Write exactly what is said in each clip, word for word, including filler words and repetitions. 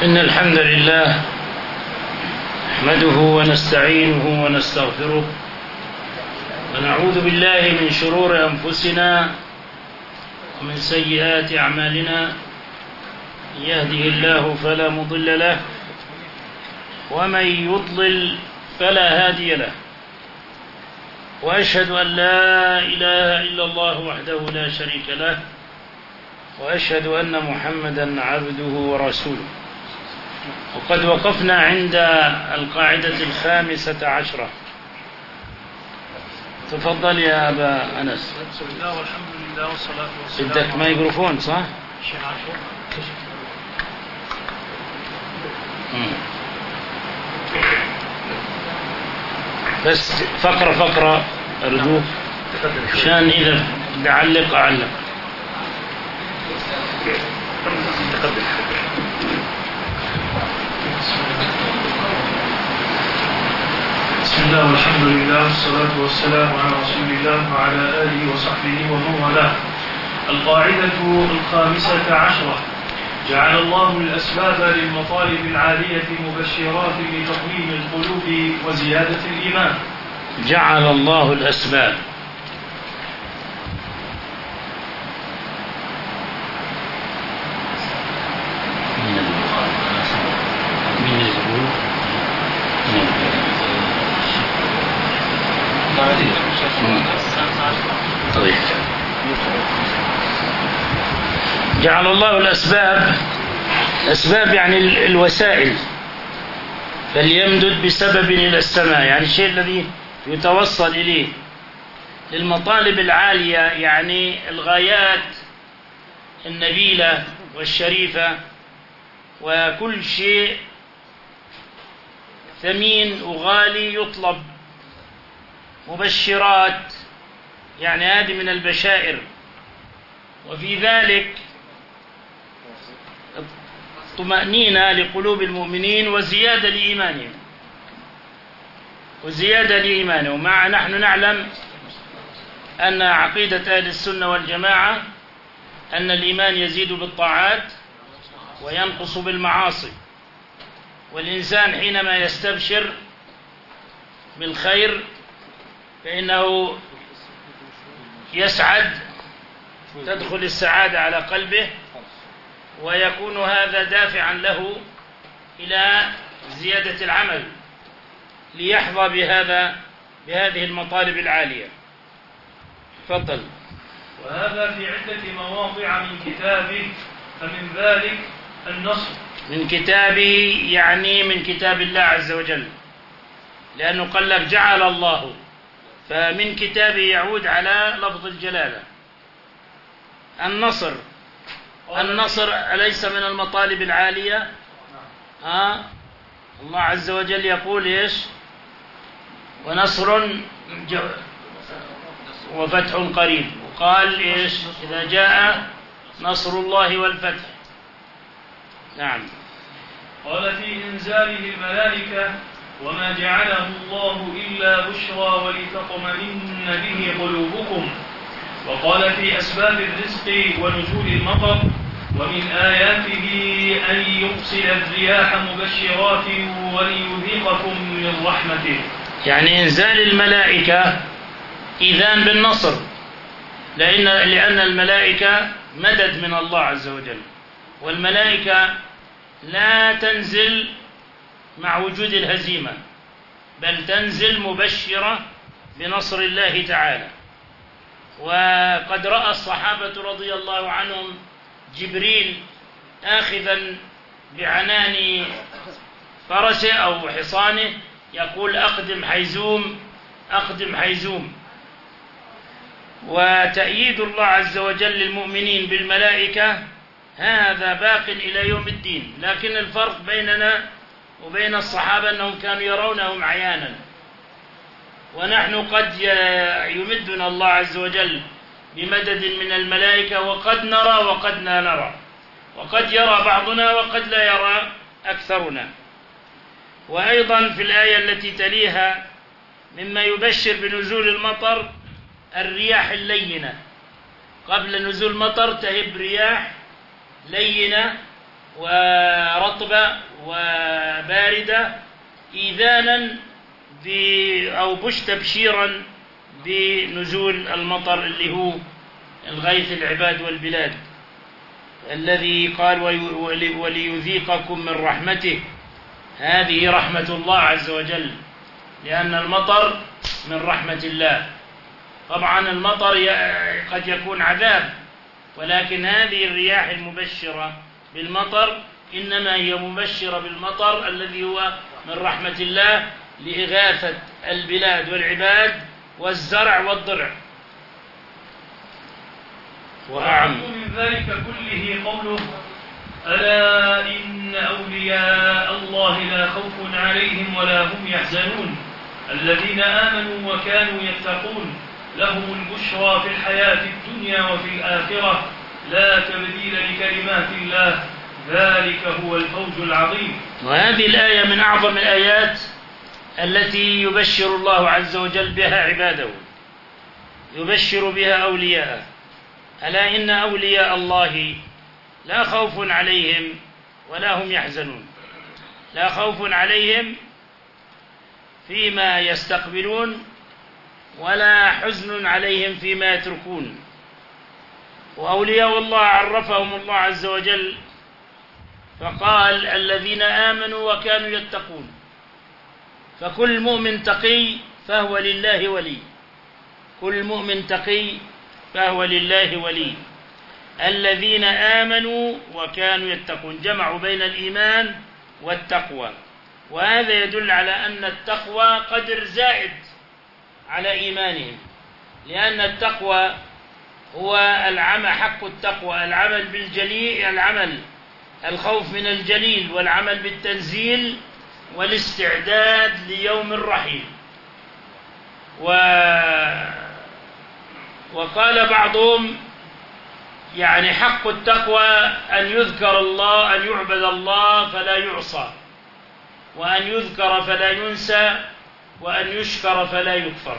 إن الحمد لله نحمده ونستعينه ونستغفره ونعوذ بالله من شرور أنفسنا ومن سيئات أعمالنا. من يهده الله فلا مضل له ومن يضلل فلا هادي له، وأشهد أن لا إله إلا الله وحده لا شريك له، وأشهد أن محمدا عبده ورسوله. وقد وقفنا عند القاعدة الخامسة عشرة. تفضل يا أبا أنس. بسم الله والحمد لله والصلاة والسلام. بدك ميكروفون صح؟ شيخ عاشور. بس فقرة فقرة أرجوك عشان إذا بدي أعلق أعلق. بسم الله والحمد لله والصلاة والسلام على رسول الله وعلى آله وصحبه ومن والاه. القاعدة الخامسة عشرة: جعل الله الأسباب للمطالب العالية مبشرات لتطمين القلوب وزيادة الإيمان. جعل الله الأسباب طيب. جعل الله الأسباب، الأسباب يعني الوسائل، فليمدد بسبب إلى السماء، يعني الشيء الذي يتوصل إليه للمطالب العالية، يعني الغايات النبيلة والشريفة، وكل شيء ثمين وغالي يطلب. مبشرات يعني هذه من البشائر، وفي ذلك طمأنينة لقلوب المؤمنين وزيادة لإيمانهم وزيادة لإيمانهم. مع نحن نعلم أن عقيدة أهل السنة والجماعة أن الإيمان يزيد بالطاعات وينقص بالمعاصي، والإنسان حينما يستبشر بالخير فإنه يسعد، تدخل السعادة على قلبه، ويكون هذا دافعا له إلى زيادة العمل ليحظى بهذا بهذه المطالب العالية. تفضل. وهذا في عدة مواضع من كتابه، فمن ذلك النصر. من كتابه يعني من كتاب الله عز وجل، لأنه قال لك جعل الله، فمن كتابه يعود على لفظ الجلالة. النصر، النصر أليس من المطالب العالية؟ ها؟ الله عز وجل يقول إيش؟ ونصر وفتح قريب، وقال إيش؟ إذا جاء نصر الله والفتح. نعم. قال في إنزاله الملائكة: وما جعله الله إلا بشرى ولتطمئن به قلوبكم. وقال في أسباب الرزق ونزول المطر: ومن آياته أن يرسل الرياح مبشرات وليذيقكم من رحمته. يعني إنزال الملائكة إذان بالنصر، لأن لأن الملائكة مدد من الله عز وجل، والملائكة لا تنزل مع وجود الهزيمة، بل تنزل مبشرة بنصر الله تعالى. وقد رأى الصحابة رضي الله عنهم جبريل آخذا بعنان فرسه أو حصانه يقول: أقدم حيزوم أقدم حيزوم. وتأييد الله عز وجل للمؤمنين بالملائكة هذا باق إلى يوم الدين، لكن الفرق بيننا وبين الصحابة أنهم كانوا يرونهم عيانا، ونحن قد يمدنا الله عز وجل بمدد من الملائكة، وقد نرى وقد لا نرى، وقد يرى بعضنا وقد لا يرى أكثرنا. وأيضا في الآية التي تليها مما يبشر بنزول المطر الرياح اللينة. قبل نزول المطر تهب رياح لينة ورطبة وباردة إيذانا أو بش تبشيرا بنزول المطر اللي هو الغيث العباد والبلاد، الذي قال وليذيقكم من رحمته. هذه رحمة الله عز وجل، لأن المطر من رحمة الله. طبعا المطر قد يكون عذاب، ولكن هذه الرياح المبشرة بالمطر إنما هي مبشرة بالمطر الذي هو من رحمة الله لإغاثة البلاد والعباد والزرع والضرع. وأعم من ذلك كله قوله: ألا إن أولياء الله لا خوف عليهم ولا هم يحزنون الذين آمنوا وكانوا يتقون لهم البشرى في الحياة الدنيا وفي الآخرة لا تبديل لكلمات الله ذلك هو الفوز العظيم. وهذه الآية من أعظم الآيات التي يبشر الله عز وجل بها عباده، يبشر بها أولياءه. ألا إن أولياء الله لا خوف عليهم ولا هم يحزنون. لا خوف عليهم فيما يستقبلون ولا حزن عليهم فيما يتركون. وأولياء الله عرفهم الله عز وجل فقال: الذين آمنوا وكانوا يتقون. فكل مؤمن تقي فهو لله ولي، كل مؤمن تقي فهو لله ولي. الذين آمنوا وكانوا يتقون، جمعوا بين الإيمان والتقوى، وهذا يدل على أن التقوى قدر زائد على إيمانهم، لأن التقوى هو العمل، حق التقوى العمل بالجليل، العمل الخوف من الجليل والعمل بالتنزيل والاستعداد ليوم الرحيل. و... وقال بعضهم يعني حق التقوى أن يذكر الله، أن يعبد الله فلا يعصى، وأن يذكر فلا ينسى، وأن يشكر فلا يكفر.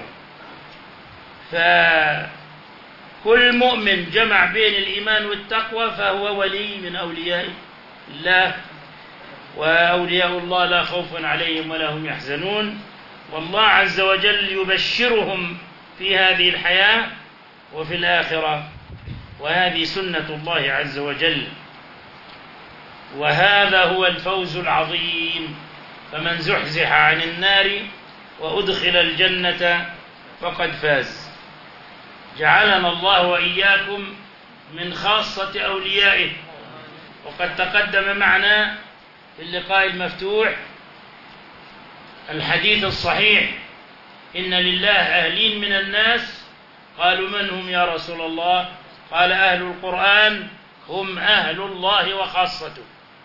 فكل مؤمن جمع بين الإيمان والتقوى فهو ولي من أولياء الله. وأولياء الله لا خوف عليهم ولا هم يحزنون، والله عز وجل يبشرهم في هذه الحياة وفي الآخرة، وهذه سنة الله عز وجل، وهذا هو الفوز العظيم. فمن زحزح عن النار وأدخل الجنة فقد فاز. جعلنا الله وإياكم من خاصة أوليائه. وقد تقدم معنا في اللقاء المفتوح الحديث الصحيح: إن لله أهلين من الناس. قالوا: من هم يا رسول الله؟ قال: أهل القرآن هم أهل الله وخاصته.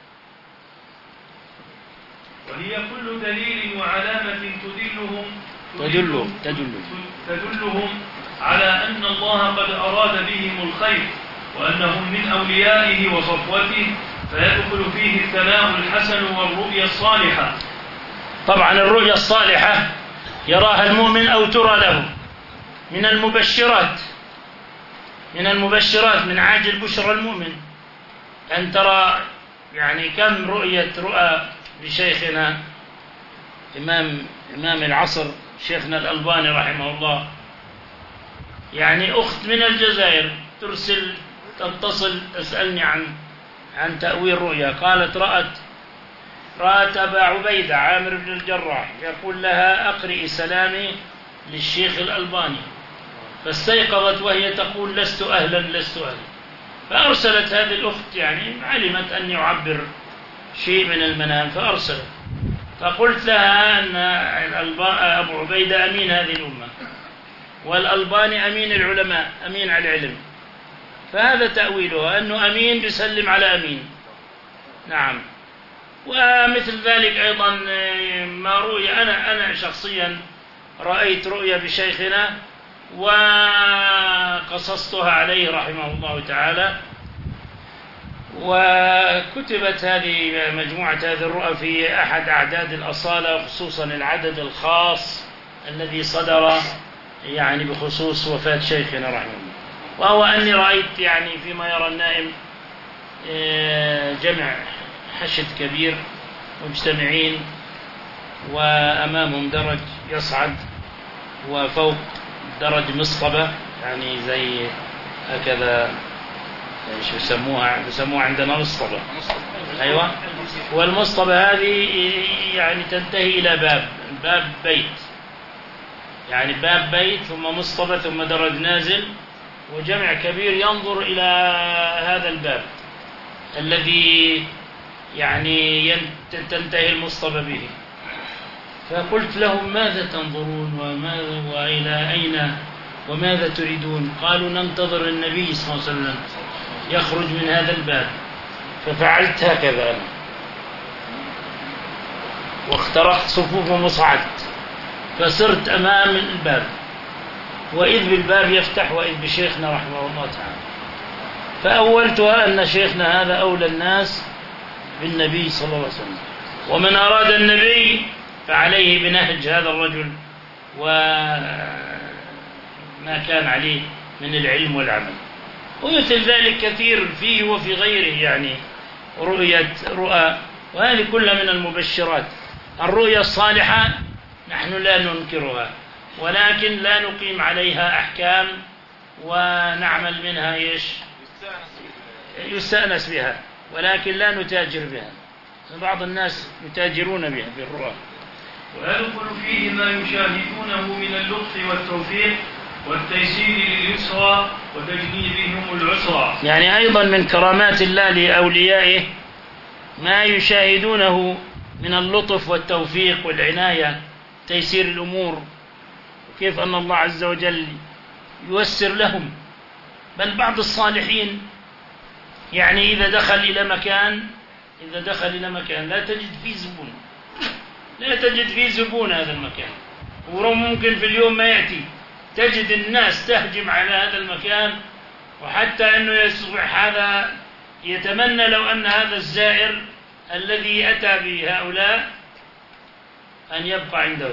وهي كل دليل وعلامة تدلهم تدل تدل تدلهم على أن الله قد أراد بهم الخير، وأنهم من أوليائه وصفوته، فيدخل فيه الثناء الحسن والرؤيا الصالحة. طبعا الرؤيا الصالحة يراها المؤمن أو ترى له، من المبشرات من المبشرات من عاجل بشرى المؤمن أن ترى. يعني كم رؤية رؤى لشيخنا إمام إمام العصر شيخنا الألباني رحمه الله. يعني أخت من الجزائر ترسل تتصل تسألني عن عن تأويل رؤيا. قالت: رأت رأت أبا عبيدة عامر بن الجراح يقول لها: أقرئي سلامي للشيخ الألباني. فاستيقظت وهي تقول: لست أهلا لست أهلا. فأرسلت هذه الأخت، يعني علمت أني أعبر شيء من المنام فأرسلت. فقلت لها أن أبو عبيدة أمين هذه الأمة، والألباني أمين العلماء، أمين على العلم. فهذا تأويلها، أنه أمين بيسلم على أمين. نعم. ومثل ذلك أيضا ما رؤي، أنا أنا شخصيا رأيت رؤيا بشيخنا وقصصتها عليه رحمه الله تعالى، وكتبت هذه مجموعة هذه الرؤى في أحد أعداد الأصالة، وخصوصا العدد الخاص الذي صدر يعني بخصوص وفاة شيخنا رحمه الله. وهو أني رأيت يعني فيما يرى النائم جمع حشد كبير مجتمعين، وأمامهم درج يصعد، وفوق درج مصطبة، يعني زي هكذا، شو يسموها يسموها عندنا مصطبة. أيوة. والمصطبة هذه يعني تنتهي إلى باب باب بيت، يعني باب بيت ثم مصطبة ثم درج نازل، وجمع كبير ينظر إلى هذا الباب الذي يعني تنتهي المصطبة به. فقلت لهم: ماذا تنظرون وماذا وإلى أين وماذا تريدون؟ قالوا: ننتظر النبي صلى الله عليه وسلم يخرج من هذا الباب. ففعلت هكذا أنا، واخترقت صفوفهم وصعدت، فصرت أمام الباب، وإذ بالباب يفتح وإذ بشيخنا رحمه الله تعالى. فأولتها أن شيخنا هذا أولى الناس بالنبي صلى الله عليه وسلم، ومن أراد النبي فعليه بنهج هذا الرجل وما كان عليه من العلم والعمل. ومثل ذلك كثير فيه وفي غيره، يعني رؤية رؤى، وهذه كلها من المبشرات. الرؤيا الصالحة نحن لا ننكرها، ولكن لا نقيم عليها أحكام ونعمل منها إيش؟ يستأنس بها، ولكن لا نتاجر بها. بعض الناس يتاجرون بها بالرؤى. ويدخل فيه ما يشاهدونه من اللطف والتوفيق والتيسير لليسرى وتجنيبهم العسرى. يعني أيضا من كرامات الله لأوليائه ما يشاهدونه من اللطف والتوفيق والعناية، تيسير الأمور، وكيف أن الله عز وجل ييسر لهم. بل بعض الصالحين يعني إذا دخل إلى مكان إذا دخل إلى مكان لا تجد فيه زبون، لا تجد فيه زبون هذا المكان، وممكن في اليوم ما يأتي، تجد الناس تهجم على هذا المكان، وحتى أنه يصبح هذا يتمنى لو أن هذا الزائر الذي أتى بهؤلاء أن يبقى عنده.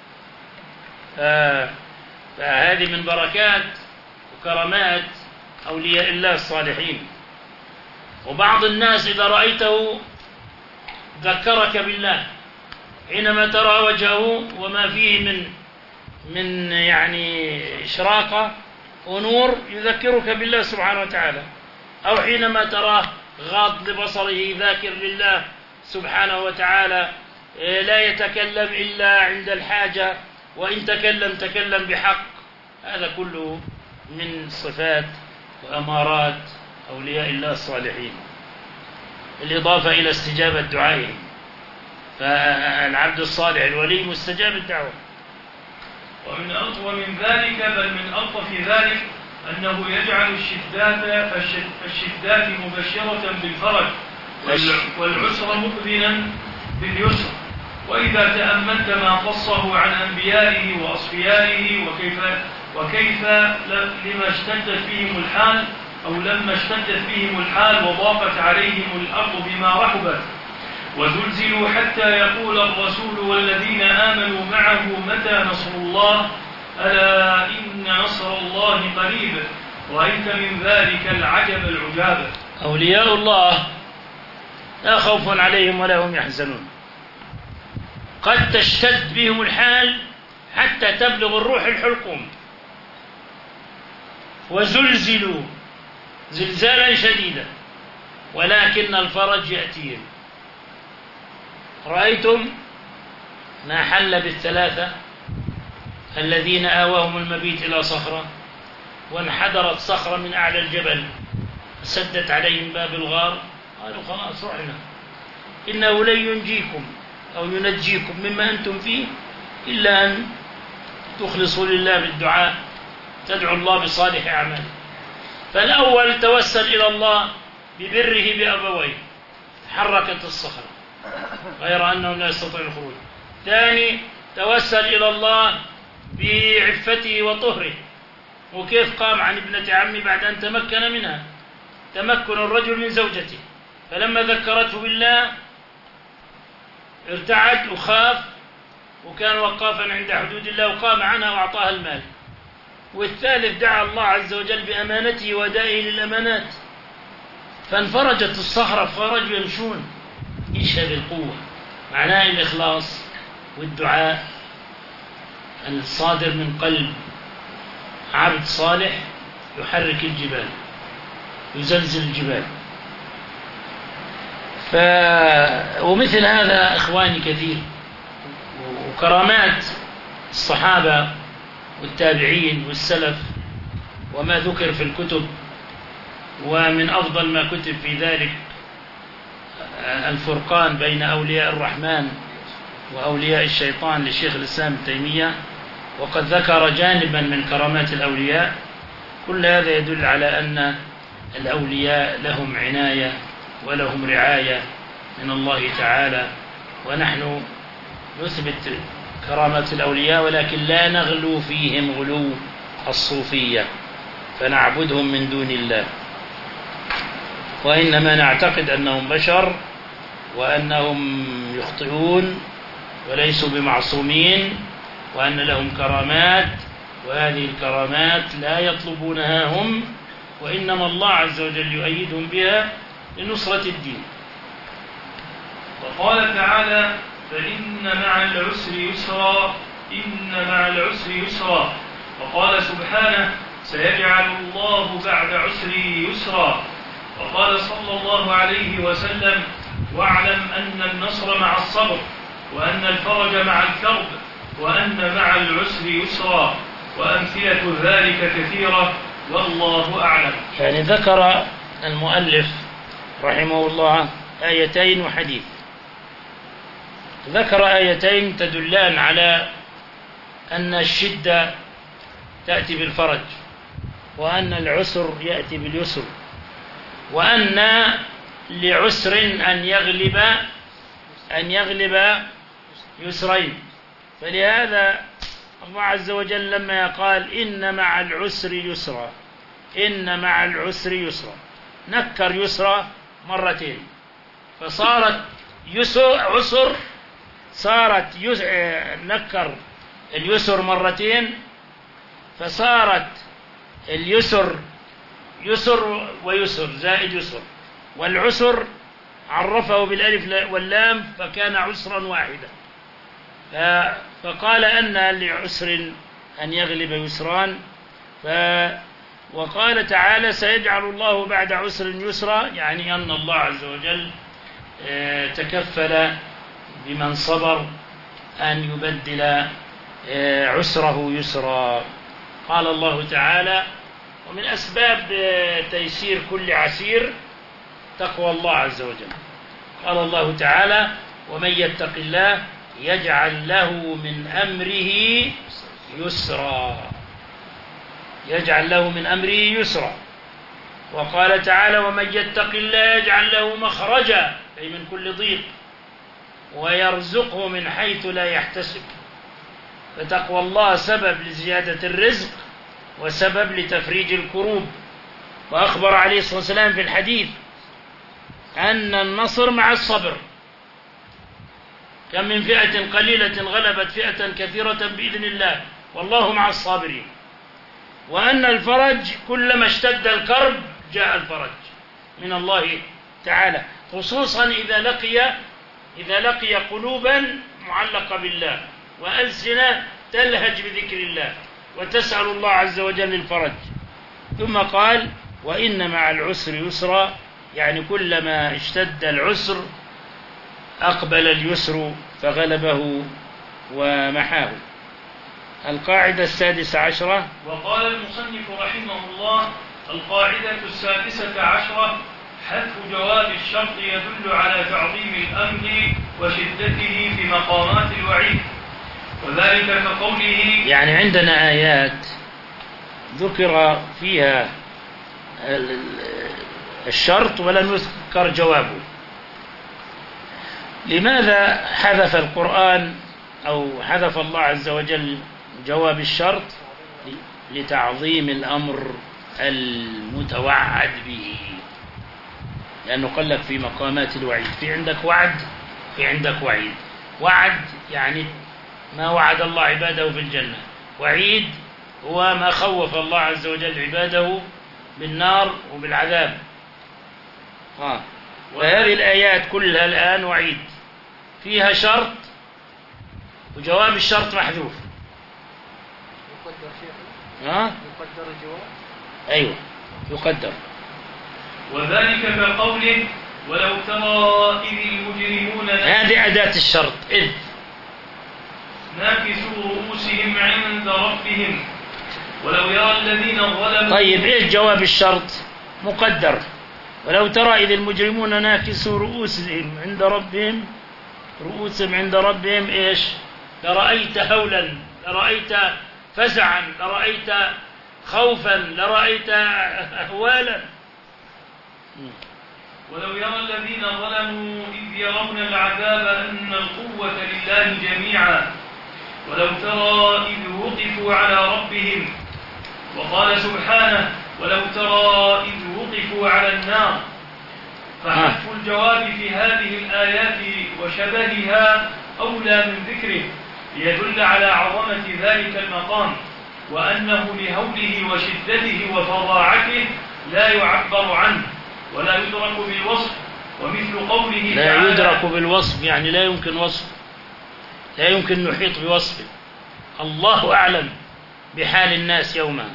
فهذه من بركات وكرامات أولياء الله الصالحين. وبعض الناس إذا رأيته ذكرك بالله حينما ترى وجهه وما فيه من من يعني إشراقة ونور، يذكرك بالله سبحانه وتعالى. أو حينما تراه غاض لبصره ذاكر لله سبحانه وتعالى، لا يتكلم إلا عند الحاجة، وإن تكلم تكلم بحق. هذا كله من صفات وأمارات أولياء الله الصالحين، بالإضافة إلى استجابة دعائهم. فالعبد الصالح الولي مستجاب الدعوة. ومن أطول من ذلك، بل من ألطف ذلك، أنه يجعل الشدات الشدات مبشرة بالفرج والعسر مؤذنا باليسر. وإذا تأملت ما قصه عن أنبيائه وأصفيائه وكيف وكيف لما اشتدت فيهم الحال أو لما اشتدت فيهم الحال وضاقت عليهم الأرض بما رحبت وزلزلوا حتى يقول الرسول والذين آمنوا معه متى نصر الله ألا إن نصر الله قريب. رأيت من ذلك العجب العجاب. أولياء الله لا خوف عليهم ولا هم يحزنون. قد تشتد بهم الحال حتى تبلغ الروح الحلقوم، وزلزلوا زلزالا شديدا، ولكن الفرج يأتيهم. رأيتم ما حل بالثلاثة الذين آواهم المبيت إلى صخرة، وانحدرت صخرة من أعلى الجبل سدت عليهم باب الغار، قالوا خلاص رحنا، إنه لن ينجيكم أو ينجيكم مما أنتم فيه إلا أن تخلصوا لله بالدعاء، تدعو الله بصالح أعمال. فالأول توسل إلى الله ببره بأبويه، حركت الصخرة غير أنهم لا يستطيعون الخروج. ثاني توسل إلى الله بعفته وطهره، وكيف قام عن ابنة عمه بعد أن تمكن منها، تمكن الرجل من زوجته، فلما ذكرته بالله ارتعد وخاف، وكان وقافا عند حدود الله وقام عنها وأعطاها المال. والثالث دعا الله عز وجل بأمانته ودائه للأمانات، فانفرجت الصخرة، فرجوا يمشون يشهد بالقوة، معناه الإخلاص والدعاء الصادر من قلب عبد صالح يحرك الجبال، يزلزل الجبال. ف... ومثل هذا إخواني كثير، وكرامات الصحابة والتابعين والسلف وما ذكر في الكتب. ومن أفضل ما كتب في ذلك الفرقان بين أولياء الرحمن وأولياء الشيطان لشيخ الإسلام ابن تيمية، وقد ذكر جانبا من كرامات الأولياء. كل هذا يدل على أن الأولياء لهم عناية ولهم رعاية من الله تعالى، ونحن نثبت كرامات الأولياء ولكن لا نغلو فيهم غلو الصوفية فنعبدهم من دون الله، وإنما نعتقد أنهم بشر وأنهم يخطئون وليسوا بمعصومين، وأن لهم كرامات، وهذه الكرامات لا يطلبونها هم، وإنما الله عز وجل يؤيدهم بها لنصرة الدين. وقال تعالى: فإن مع العسر يسرا إن مع العسر يسرا. وقال سبحانه: سيجعل الله بعد عسر يسرا. وقال صلى الله عليه وسلم: واعلم أن النصر مع الصبر، وأن الفرج مع الكرب، وأن مع العسر يسرا، وأمثلة ذلك كثيرة، والله أعلم. يعني ذكر المؤلف رحمه الله آيتين وحديث. ذكر آيتين تدلان على أن الشدة تأتي بالفرج، وأن العسر يأتي باليسر، وأن لعسر أن يغلب أن يغلب يسرين. فلهذا الله عز وجل لما قال: إن مع العسر يسرا، إن مع العسر يسرا، نكر يسرا مرتين، فصارت يسر عسر، صارت يس... نكر اليسر مرتين فصارت اليسر يسر ويسر زائد يسر، والعسر عرفه بالألف واللام فكان عسرا واحدا. فقال أن لعسر أن يغلب يسران. ف وقال تعالى: سيجعل الله بعد عسر يسرا، يعني أن الله عز وجل تكفل بمن صبر أن يبدل عسره يسرا. قال الله تعالى: ومن أسباب تيسير كل عسير تقوى الله عز وجل. قال الله تعالى: ومن يتق الله يجعل له من أمره يسرا، يجعل له من أمره يسرا. وقال تعالى: ومن يتق الله يجعل له مخرجا، أي من كل ضيق، ويرزقه من حيث لا يحتسب. فتقوى الله سبب لزيادة الرزق وسبب لتفريج الكروب. وأخبر عليه الصلاة والسلام في الحديث أن النصر مع الصبر، كم من فئة قليلة غلبت فئة كثيرة بإذن الله والله مع الصابرين. وأن الفرج كلما اشتد الكرب جاء الفرج من الله تعالى، خصوصا إذا لقي إذا لقي قلوبا معلقة بالله وألسنة تلهج بذكر الله وتسأل الله عز وجل الفرج. ثم قال: وإن مع العسر يسرا، يعني كلما اشتد العسر أقبل اليسر فغلبه ومحاه. القاعدة السادسة عشرة. وقال المصنف رحمه الله: القاعدة السادسة عشرة: حذف جواب الشرط يدل على تعظيم الأمر وشدته في مقامات الوعيد، وذلك كقوله: يعني عندنا آيات ذكر فيها الشرط ولم يذكر جوابه. لماذا حذف القرآن أو حذف الله عز وجل جواب الشرط؟ لتعظيم الأمر المتوعد به، لأنه قال لك في مقامات الوعيد، في عندك وعد، في عندك وعيد. وعد يعني ما وعد الله عباده في الجنة، وعيد هو ما خوف الله عز وجل عباده بالنار وبالعذاب. آه. وهذه الآيات كلها الآن وعيد فيها شرط وجواب الشرط محذوف. يقدر شيخ ها؟ يقدر الجواب. أيوة يقدر. وذلك كقوله ولو ترى إذ المجرمون هذه أداة الشرط إذ ناكسوا رؤوسهم عند ربهم ولو يرى الذين ظلموا. طيب إيش جواب الشرط؟ مقدر. ولو ترى إذ المجرمون ناكسوا رؤوسهم عند ربهم رؤوسهم عند ربهم إيش؟ لرأيت هولا، لرأيت فزعا، لرأيت خوفا، لرأيت أهوالا. ولو يرى الذين ظلموا إذ يرون العذاب أن القوة لله جميعا ولو ترى إذ وقفوا على ربهم. وقال سبحانه ولو ترى إذ وقفوا على النار. فحذف الجواب في هذه الآيات وشبهها أولى من ذكره ليدل على عظمة ذلك المقام وأنه لهوله وشدته وفظاعته لا يعبر عنه ولا يدرك بالوصف. ومثل قوله لا تعالى يدرك بالوصف يعني لا يمكن وصف، لا يمكن نحيط بوصفه. الله أعلم بحال الناس يومها.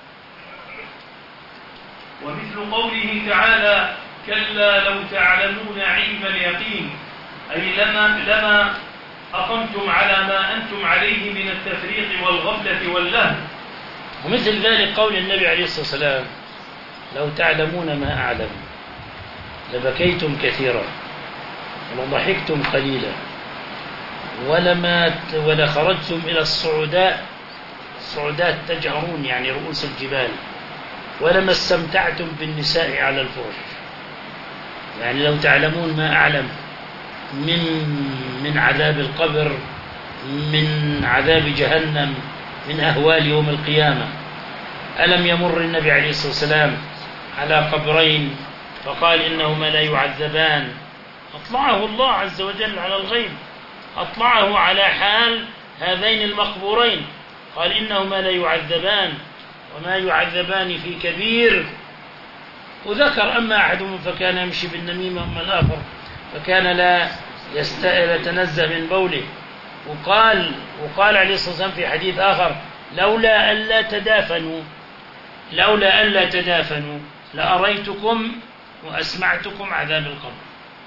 ومثل قوله تعالى كلا لو تعلمون علم اليقين أي لما, لما أقمتم على ما أنتم عليه من التفريق والغفلة واللهو. ومثل ذلك قول النبي عليه الصلاة والسلام لو تعلمون ما أعلم لبكيتم كثيرا ولضحكتم قليلا ولما ولخرجتم إلى الصعوداء الصعودات تجهرون يعني رؤوس الجبال ولما استمتعتم بالنساء على الفرش. يعني لو تعلمون ما أعلم من من عذاب القبر، من عذاب جهنم، من أهوال يوم القيامة. ألم يمر النبي عليه الصلاة والسلام على قبرين فقال إنهما لا يعذبان؟ أطلعه الله عز وجل على الغيب، أطلعه على حال هذين المقبورين، قال إنهما لا يعذبان وما يعذبان في كبير. وذكر أما أحدهم فكان يمشي بالنميمة أما الآخر فكان لا يتنزه من بوله. وقال وقال عليه الصلاة والسلام في حديث آخر لولا ألا تدافنوا لولا ألا تدافنوا لأريتكم وأسمعتكم عذاب القبر.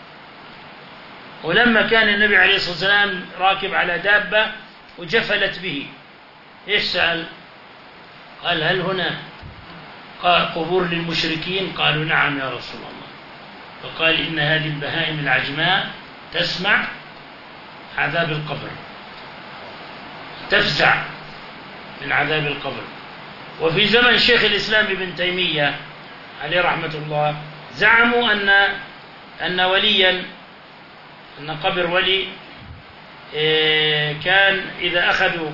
ولما كان النبي عليه الصلاة والسلام راكب على دابة وجفلت به إيش سأل؟ قال هل هنا قبور للمشركين؟ قالوا نعم يا رسول الله. فقال إن هذه البهائم العجماء تسمع عذاب القبر، تفزع من عذاب القبر. وفي زمن شيخ الإسلام ابن تيمية عليه رحمة الله زعموا أن أن وليا أن قبر ولي كان إذا أخذوا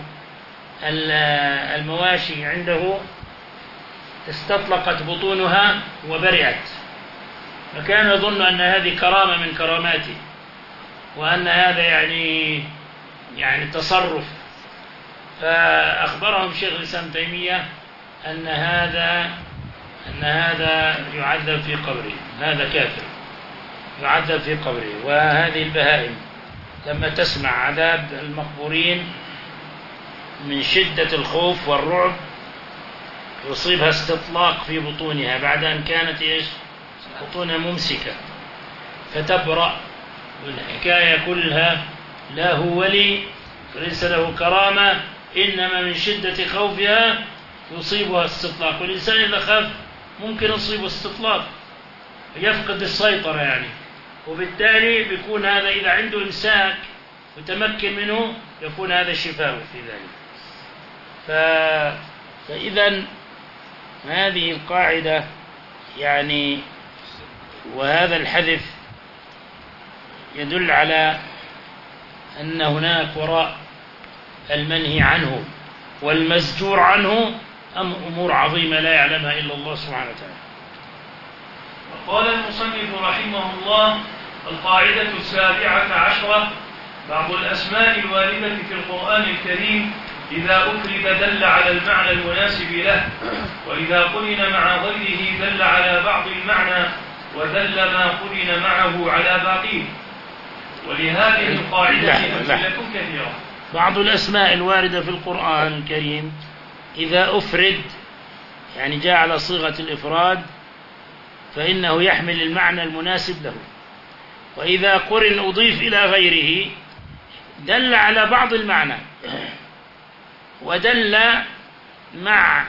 المواشي عنده استطلقت بطونها وبرئت، فكان يظن أن هذه كرامة من كراماته وأن هذا يعني يعني تصرف. فأخبرهم شيخ الإسلام تيمية أن هذا أن هذا يعذب في قبره، هذا كافر يعذب في قبره. وهذه البهائم لما تسمع عذاب المقبورين من شدة الخوف والرعب يصيبها استطلاق في بطونها بعد أن كانت إيش بطونها ممسكة فتبرأ. والحكاية كلها لا هو ولي ليس له كرامة، إنما من شدة خوفها يصيبها استطلاق. والإنسان إذا خاف ممكن يصيبه استطلاق يفقد السيطرة يعني، وبالتالي بيكون هذا إذا عنده إمساك وتمكن منه يكون هذا شفاء في ذلك. ف... فإذا هذه القاعدة يعني وهذا الحذف يدل على أن هناك وراء المنهي عنه والمزجور عنه أمور عظيمة لا يعلمها إلا الله سبحانه وتعالى. وقال المصنف رحمه الله القاعدة السابعة عشرة بعض الأسماء الواردة في القرآن الكريم إذا أفرد دل على المعنى المناسب له، وإذا قرن مع غيره دل على بعض المعنى ودل ما قرن معه على باقيه. ولهذه القاعدة أمثلة كثيرة. بعض الأسماء الواردة في القرآن الكريم إذا أفرد يعني جاء على صيغة الإفراد فإنه يحمل المعنى المناسب له، وإذا قرن أضيف إلى غيره دل على بعض المعنى ودل مع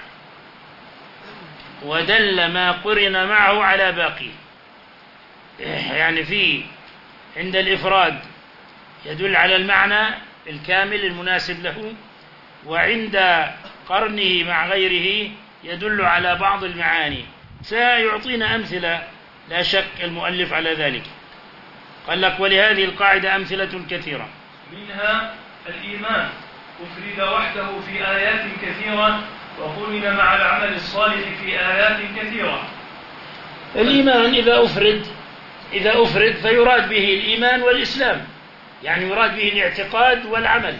ودل ما قرن معه على باقي. يعني في عند الإفراد يدل على المعنى الكامل المناسب له، وعند قرنه مع غيره يدل على بعض المعاني. سيعطينا أمثلة لا شك المؤلف على ذلك. قال لك ولهذه القاعدة أمثلة كثيرة، منها الإيمان أفرد وحده في آيات كثيرة وقرن مع العمل الصالح في آيات كثيرة. الإيمان إذا أفرد إذا أفرد فيراد به الإيمان والإسلام، يعني يراد به الاعتقاد والعمل،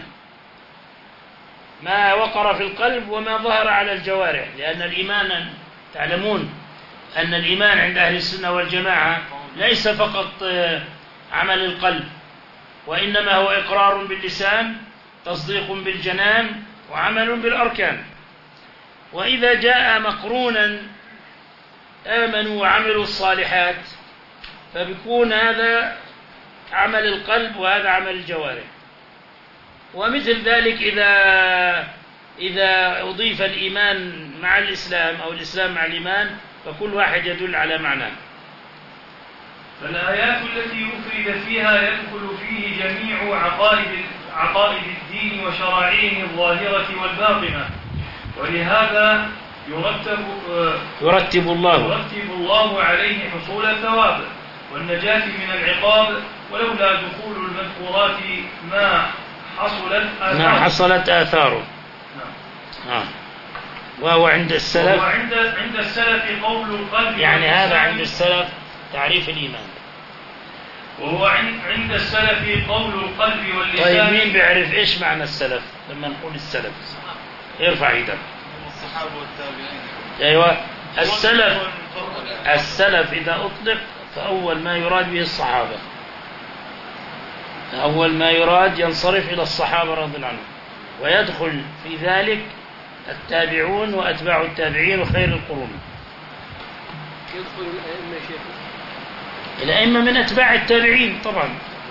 ما وقر في القلب وما ظهر على الجوارح. لأن الإيمان تعلمون أن الإيمان عند أهل السنة والجماعة ليس فقط عمل القلب، وإنما هو إقرار باللسان، تصديق بالجنان، وعمل بالأركان. وإذا جاء مقرونا آمنوا وعملوا الصالحات فبيكون هذا عمل القلب وهذا عمل الجوارح. ومثل ذلك إذا إذا أضيف الإيمان مع الإسلام أو الإسلام مع الإيمان فكل واحد يدل على معناه. فالآيات التي أفرد فيها يدخل فيه جميع عقائد عقائد الدين وشرائعه الظاهرة والباطنة. ولهذا يرتب يرتب الله يرتب الله عليه حصول الثواب والنجاة من العقاب، ولولا دخول المذكورات ما حصلت آثاره. ما حصلت آثاره. نعم. آه. وهو عند السلف وهو عند عند السلف قول القلب، يعني هذا عند السلف تعريف الإيمان. وهو عند السلف قول القلب واللسان. طيب مين بيعرف إيش معنى السلف لما نقول السلف؟ ارفع ايدك. الصحابة والتابعين. أيوة السلف السلف إذا أطلق فأول ما يراد به الصحابة، أول ما يراد ينصرف إلى الصحابة رضي الله عنهم، ويدخل في ذلك التابعون وأتباع التابعين وخير القرون. يدخل الأئمة شيخ؟ الأئمة من أتباع التابعين طبعا.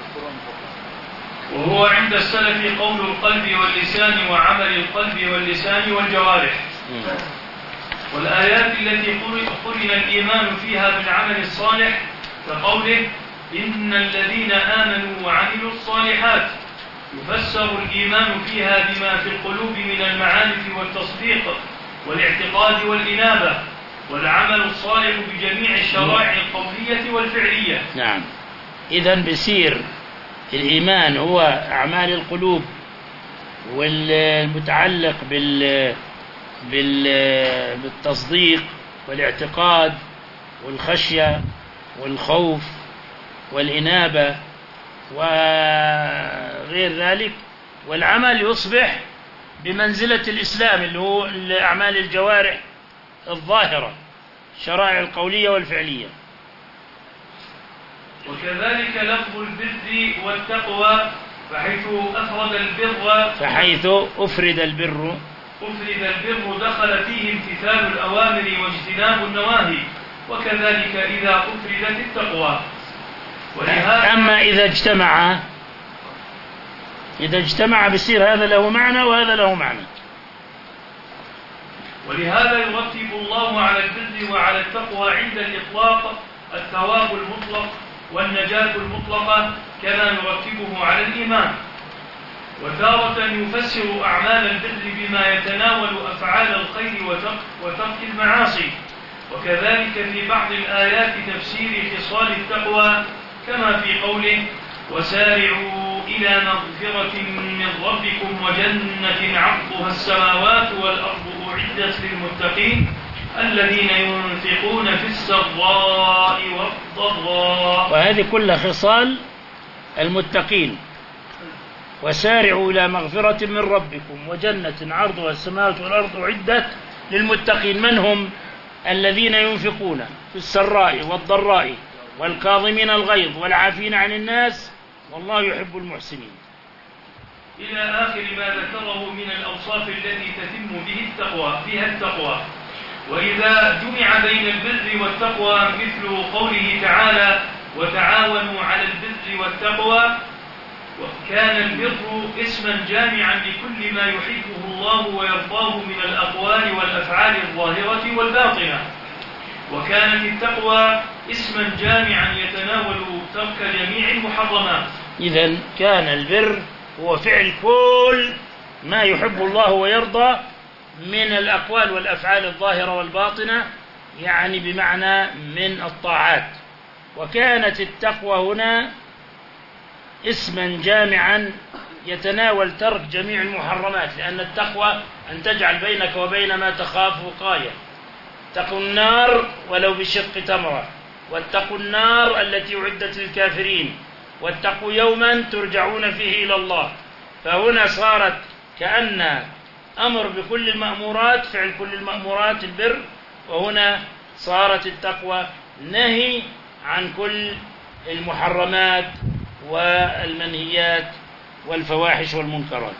وهو عند السلف قول القلب واللسان وعمل القلب واللسان والجوارح. والآيات التي قرن الإيمان فيها بالعمل الصالح كقوله إن الذين آمنوا وعملوا الصالحات، يفسر الإيمان فيها بما في القلوب من المعارف والتصديق والاعتقاد والإنابة، والعمل الصالح بجميع الشرائع القولية والفعلية. نعم. إذن بصير الإيمان هو أعمال القلوب والمتعلق بال بالتصديق والاعتقاد والخشية والخوف والإنابة وغير ذلك، والعمل يصبح بمنزلة الإسلام اللي هو أعمال الجوارح الظاهرة، الشرائع القولية والفعلية. وكذلك لفظ البر والتقوى، فحيث أفرد البر فحيث أفرد البر أفرد البر دخل فيه امتثال الأوامر واجتناب النواهي، وكذلك إذا أفردت التقوى. أما إذا اجتمع إذا اجتمع بصير هذا له معنى وهذا له معنى. ولهذا يرتب الله على البر وعلى التقوى عند الإطلاق الثواب المطلق والنجاة المطلقة، كما يرتبه على الإيمان. وتارة يفسر أعمال البر بما يتناول أفعال الخير وترك المعاصي، وكذلك في بعض الآيات تفسير خصال التقوى كما في قوله وسارعوا إلى مغفرة من ربكم وجنة عرضها السماوات والأرض أعدت للمتقين الذين ينفقون في السراء والضراء. وهذه كلها خصال المتقين. وسارعوا إلى مغفرة من ربكم وجنة عرضها السماوات والأرض أعدت للمتقين. من هم؟ الذين ينفقون في السراء والضراء والكاظمين الغيظ والعافين عن الناس والله يحب المحسنين. إلى آخر ما ذكره من الأوصاف التي تتم به التقوى بها التقوى. وإذا جمع بين البر والتقوى مثل قوله تعالى وتعاونوا على البر والتقوى، وكان البر اسما جامعا لكل ما يحبه الله ويرضاه من الأقوال والأفعال الظاهرة والباطنة، وكانت التقوى اسما جامعا يتناول ترك جميع المحرمات. إذن كان البر هو فعل كل ما يحب الله ويرضى من الأقوال والأفعال الظاهرة والباطنة، يعني بمعنى من الطاعات. وكانت التقوى هنا اسما جامعا يتناول ترك جميع المحرمات، لأن التقوى أن تجعل بينك وبين ما تخاف وقاية. اتقوا النار ولو بشق تمرة، واتقوا النار التي أعدت للكافرين، واتقوا يوما ترجعون فيه إلى الله. فهنا صارت كأن أمر بكل المأمورات، فعل كل المأمورات البر، وهنا صارت التقوى نهي عن كل المحرمات والمنهيات والفواحش والمنكرات.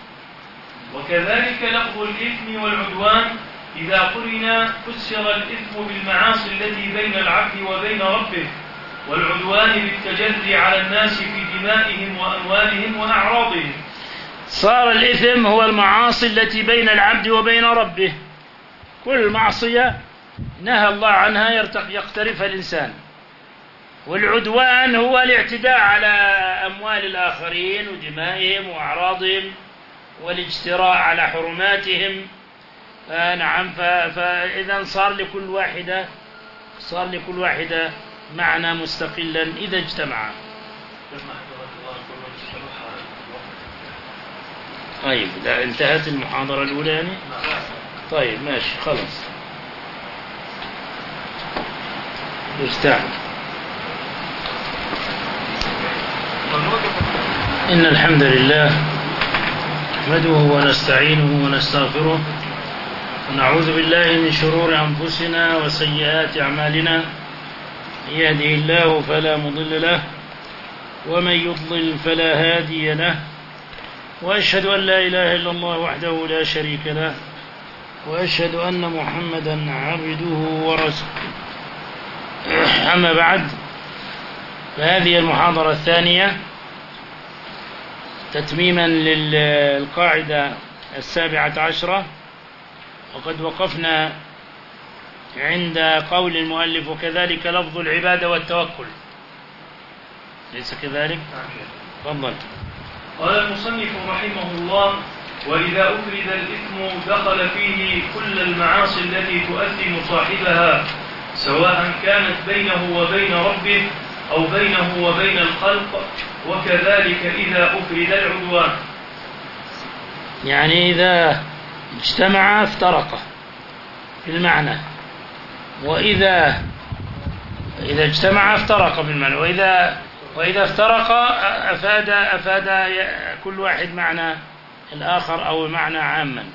وكذلك لفظ الإثم والعدوان إذا قرن فسر الإثم بالمعاصي التي بين العبد وبين ربه، والعدوان بالتجري على الناس في دمائهم وأموالهم وأعراضهم. صار الإثم هو المعاصي التي بين العبد وبين ربه، كل معصية نهى الله عنها يقترفها الإنسان. والعدوان هو الاعتداء على أموال الآخرين ودمائهم وأعراضهم والاجتراء على حرماتهم. نعم، فإذا صار لكل واحدة صار لكل واحدة معنى مستقلا إذا اجتمع. طيب، لا انتهت المحاضرة الأولى يعني؟ طيب ماشي خلاص ارتاح. إن الحمد لله نحمده ونستعينه ونستغفره ونعوذ بالله من شرور أنفسنا وسيئات أعمالنا، من يهده الله فلا مضل له ومن يضلل فلا هادي له، وأشهد أن لا إله إلا الله وحده لا شريك له، وأشهد أن محمدا عبده ورسوله. أما بعد، فهذه المحاضرة الثانية تتميما للقاعدة السابعة عشرة، وقد وقفنا عند قول المؤلف وكذلك لفظ العبادة والتوكل، ليس كذلك؟ تفضل. قال المصنف رحمه الله: وإذا أفرد الإثم دخل فيه كل المعاصي التي تؤثم صاحبها، سواء كانت بينه وبين ربه أو بينه وبين الخلق، وكذلك إذا أفرد العدوان. يعني إذا اجتمع افترق في المعنى، وإذا إذا اجتمع افترق بالمعنى، وإذا وإذا افترق أفاد أفاد كل واحد معنى الآخر أو معنى عاما.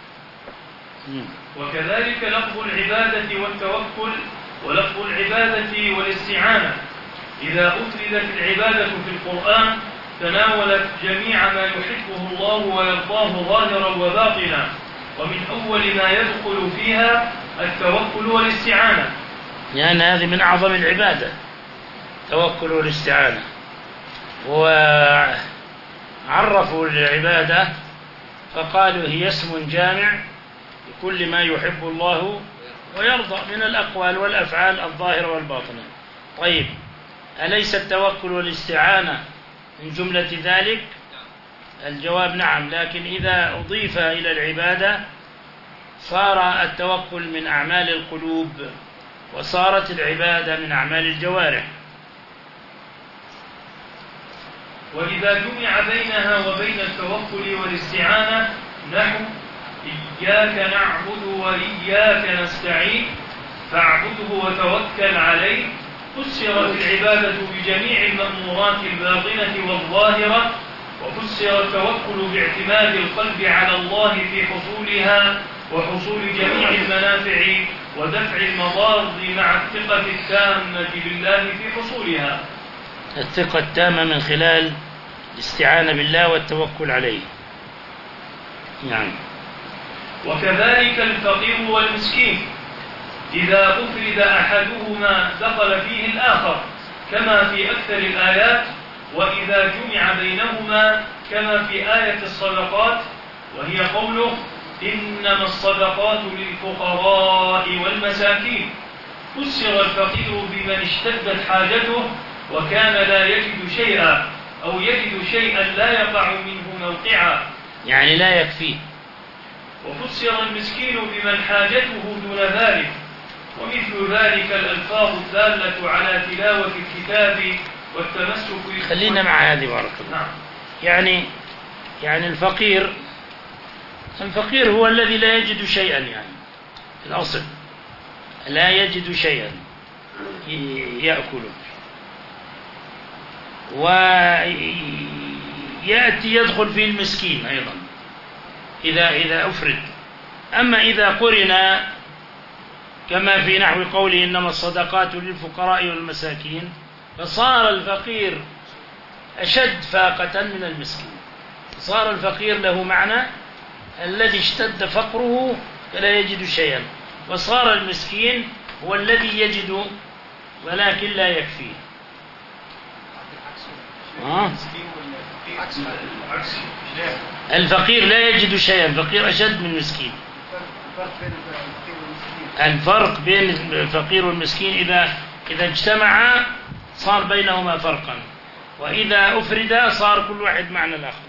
وكذلك لفظ العبادة والتوكل ولفظ العبادة والاستعانة إذا أفردت العبادة في القرآن تناولت جميع ما يحبه الله ويرضاه ظاهرا وباطنا، ومن أول ما يدخل فيها التوكل والاستعانة، لأن يعني هذه من أعظم العبادة، التوكل والاستعانة. وعرفوا العبادة فقالوا هي اسم جامع لكل ما يحب الله ويرضى من الأقوال والأفعال الظاهرة والباطنة. طيب، أليس التوكل والاستعانة من جملة ذلك؟ الجواب نعم، لكن إذا أضيف إلى العبادة صار التوكل من أعمال القلوب، وصارت العبادة من أعمال الجوارح. وإذا جمع بينها وبين التوكل والاستعانة نحو إياك نعبد وإياك نستعين فاعبده وتوكل عليه، فسرت العبادة بجميع المأمورات الباطنة والظاهرة، وفسر التوكل باعتماد القلب على الله في حصولها وحصول جميع المنافع ودفع المضار مع الثقة التامة بالله في حصولها. الثقة التامة من خلال الاستعانة بالله والتوكل عليه. نعم. وكذلك الفقير والمسكين إذا أفرد أحدهما دخل فيه الآخر كما في أكثر الآيات، وإذا جمع بينهما كما في آية الصدقات، وهي قوله إنما الصدقات للفقراء والمساكين. فسر الفقير بمن اشتدت حاجته وكان لا يجد شيئا أو يجد شيئا لا يقع منه موقعا، يعني لا يكفيه. وفسر المسكين بمن حاجته دون ذلك، ومثل ذلك الألفاظ الدالة على تلاوة الكتاب والتمسك. خلينا مع هذه بارك الله. نعم. يعني يعني الفقير الفقير هو الذي لا يجد شيئا، يعني الأصل لا يجد شيئا يأكله، ويأتي يدخل فيه المسكين أيضا إذا إذا أفرد. أما إذا قرن كما في نحو قوله إنما الصدقات للفقراء والمساكين، فصار الفقير أشد فاقة من المسكين. صار الفقير له معنى الذي اشتد فقره فلا يجد شيئا، وصار المسكين هو الذي يجد ولكن لا يكفيه. آه. الفقير لا يجد شيئا، الفقير أشد من المسكين. الفرق بين الفقير والمسكين إذا إذا اجتمعا صار بينهما فرقا، وإذا أفردا صار كل واحد معنى الآخر.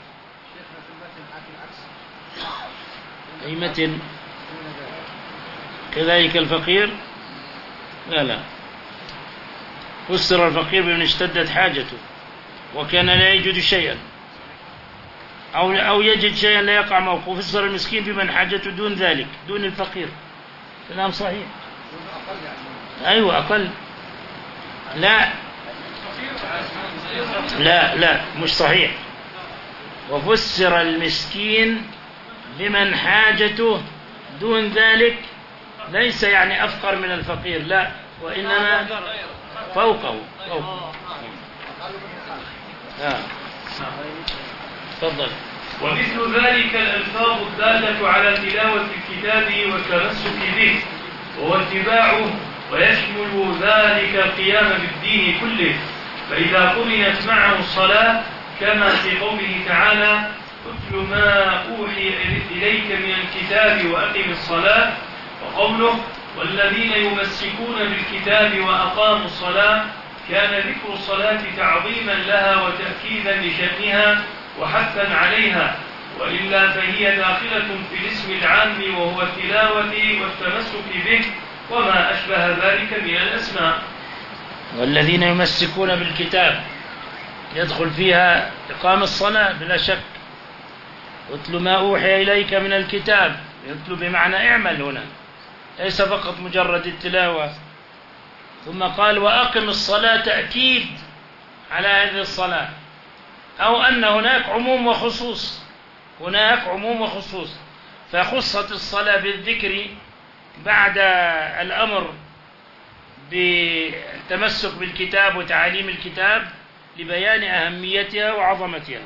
أي متن كذلك الفقير لا لا فسر الفقير بمن اشتدت حاجته وكان لا يجد شيئا أو أو يجد شيئا لا يقع موقعه. فسر المسكين بمن حاجته دون ذلك، دون الفقير. كلام صحيح. أيوة أقل. لا لا لا مش صحيح. وفسر المسكين بمن حاجته دون ذلك، ليس يعني أفقر من الفقير، لا، وإنما فوقه فوقه. آه. تفضل. ومثل ذلك الألفاظ الدالة على تلاوة الكتاب والتمسك به وهو اتباعه، ويشمل ذلك القيام بالدين كله، فإذا قرنت معه الصلاة كما في قوله تعالى اتل ما أوحي إليك من الكتاب وأقم الصلاة، وقوله والذين يمسكون بالكتاب وأقاموا الصلاة، كان ذكر الصلاة تعظيما لها وتأكيدا لشأنها وحثا عليها، وإلا فهي داخلة في الاسم العام وهو التلاوة والتمسك به وما أشبه ذلك من الأسماء. والذين يمسكون بالكتاب يدخل فيها إقام الصلاة بلا شك. اتل ما أوحي إليك من الكتاب، يتلو بمعنى اعمل هنا، ليس فقط مجرد التلاوة. ثم قال وأقم الصلاة تأكيد على هذه الصلاة، أو أن هناك عموم وخصوص، هناك عموم وخصوص، فخصت الصلاة بالذكر بعد الأمر بالتمسك بالكتاب وتعاليم الكتاب لبيان أهميتها وعظمتها.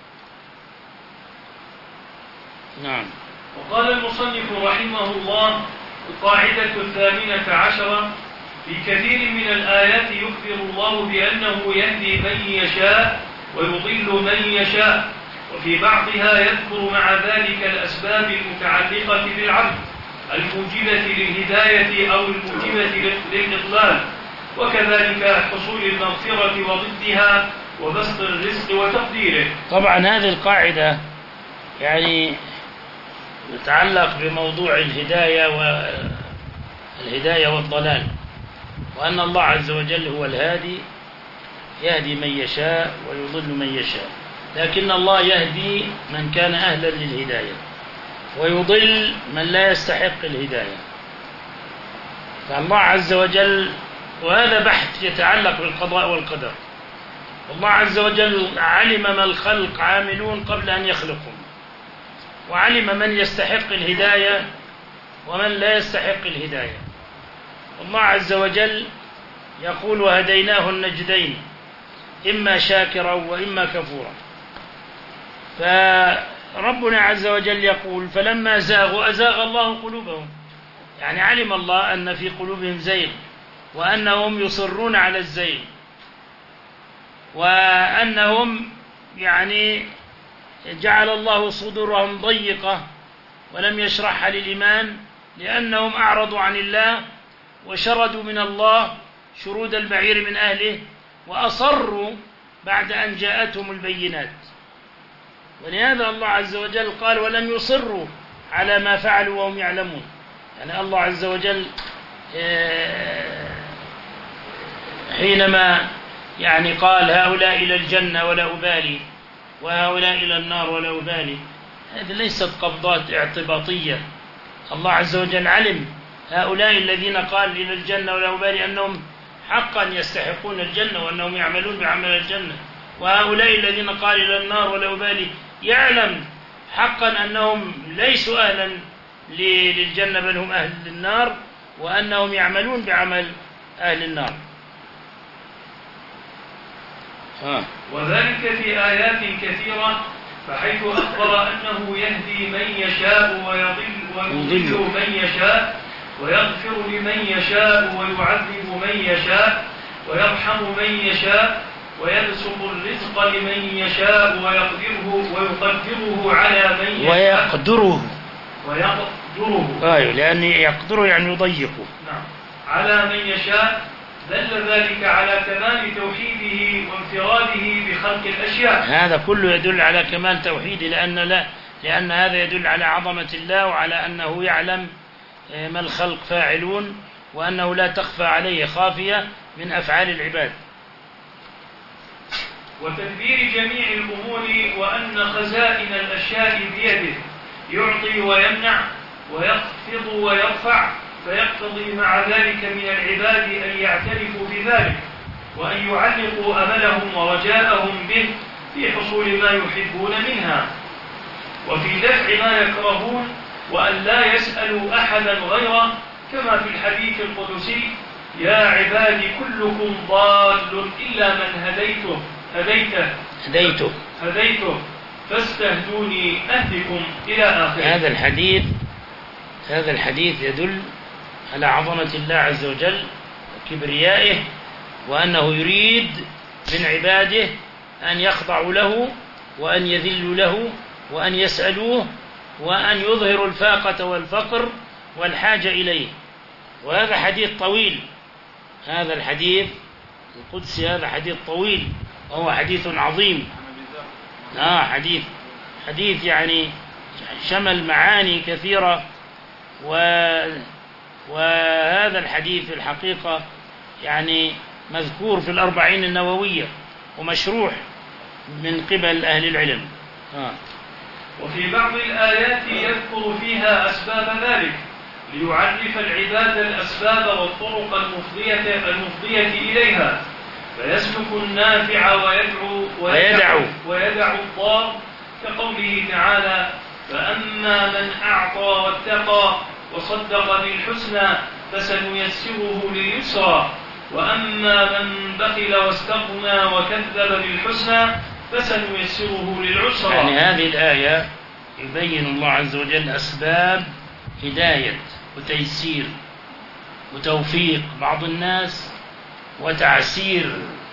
نعم. وقال المصنف رحمه الله القاعدة الثامنة عشرة في كثير من الآيات يخبر الله بأنه يهدي من يشاء ويضل من يشاء، وفي بعضها يذكر مع ذلك الأسباب المتعلقة بالعبد الموجبة للهداية أو الموجبة للإضلال، وكذلك حصول المغفرة وضدها وبسط الرزق وتقديره. طبعا هذه القاعدة يعني يتعلق بموضوع الهداية والهداية والضلال، وأن الله عز وجل هو الهادي يهدي من يشاء ويضل من يشاء، لكن الله يهدي من كان أهلا للهداية ويضل من لا يستحق الهداية. فالله عز وجل، وهذا بحث يتعلق بالقضاء والقدر، الله عز وجل علم ما الخلق عاملون قبل أن يخلقهم، وعلم من يستحق الهداية ومن لا يستحق الهداية، الله عز وجل يقول وهديناه النجدين إما شاكرا وإما كفورا. فربنا عز وجل يقول فلما زاغوا أزاغ الله قلوبهم، يعني علم الله أن في قلوبهم زيغ وأنهم يصرون على الزيغ وأنهم يعني جعل الله صدورهم ضيقة ولم يشرحها للإيمان لأنهم أعرضوا عن الله وشردوا من الله شرود البعير من أهله وأصروا بعد أن جاءتهم البينات. ولهذا الله عز وجل قال ولم يصروا على ما فعلوا وهم يعلمون. يعني الله عز وجل حينما يعني قال هؤلاء إلى الجنة ولا أبالي وهؤلاء إلى النار ولا أبالي، هذه ليست قبضات اعتباطية. الله عز وجل علم هؤلاء الذين قال إلى الجنة ولا أبالي أنهم حقا يستحقون الجنة وأنهم يعملون بعمل الجنة، وهؤلاء الذين قال إلى النار ولا أبالي يعلم حقا أنهم ليسوا أهلا للجنة بل هم أهل النار وأنهم يعملون بعمل أهل النار. ها. وذلك في آيات كثيرة فحيث أخبر أنه يهدي من يشاء ويضل ويضل من يشاء ويغفر لمن يشاء ويعذب من يشاء ويرحم من يشاء ويبسط الرزق لمن يشاء ويقدره ويقدره على من يشاء ويقدره ويقدره أيوة لأن يقدره يعني يضيقه نعم على من يشاء دل ذلك على كمال توحيده وانفراده بخلق الأشياء. هذا كله يدل على كمال توحيده لأن لا لأن هذا يدل على عظمة الله وعلى أنه يعلم ما الخلق فاعلون وأنه لا تخفى عليه خافية من أفعال العباد. وتدبير جميع الأمور وأن خزائن الأشياء بيده يعطي ويمنع ويخفض ويرفع، فيقتضي مع ذلك من العباد أن يعترفوا بذلك وأن يعلقوا أملهم ورجاءهم به في حصول ما يحبون منها وفي دفع ما يكرهون، وأن لا يسألوا أحدا غيره كما في الحديث القدسي يا عبادي كلكم ضال إلا من هديته هديته هديته هديته فاستهدوني أهدكم إلى آخره. هذا الحديث هذا الحديث يدل على عظمة الله عز وجل وكبريائه وأنه يريد من عباده أن يخضعوا له وأن يذلوا له وأن يسألوه وأن يظهروا الفاقة والفقر والحاجة إليه. وهذا حديث طويل، هذا الحديث القدسي هذا حديث طويل وهو حديث عظيم. آه حديث حديث يعني شمل معاني كثيرة، و وهذا الحديث في الحقيقة يعني مذكور في الأربعين النووية ومشروح من قبل أهل العلم. آه. وفي بعض الآيات يذكر فيها أسباب ذلك ليعرف العباد الأسباب والطرق المفضية, المفضية إليها فيسلك النافع ويدعو ويدعو, ويدعو الضار، كقوله تعالى فأما من أعطى واتقى وصدق بالحسنى فسنيسره لليسرى وأما من بخل واستغنى وكذب بالحسنى فسنيسره للعسرى. يعني هذه الآية يبين الله عز وجل أسباب هداية وتيسير وتوفيق بعض الناس وتعسير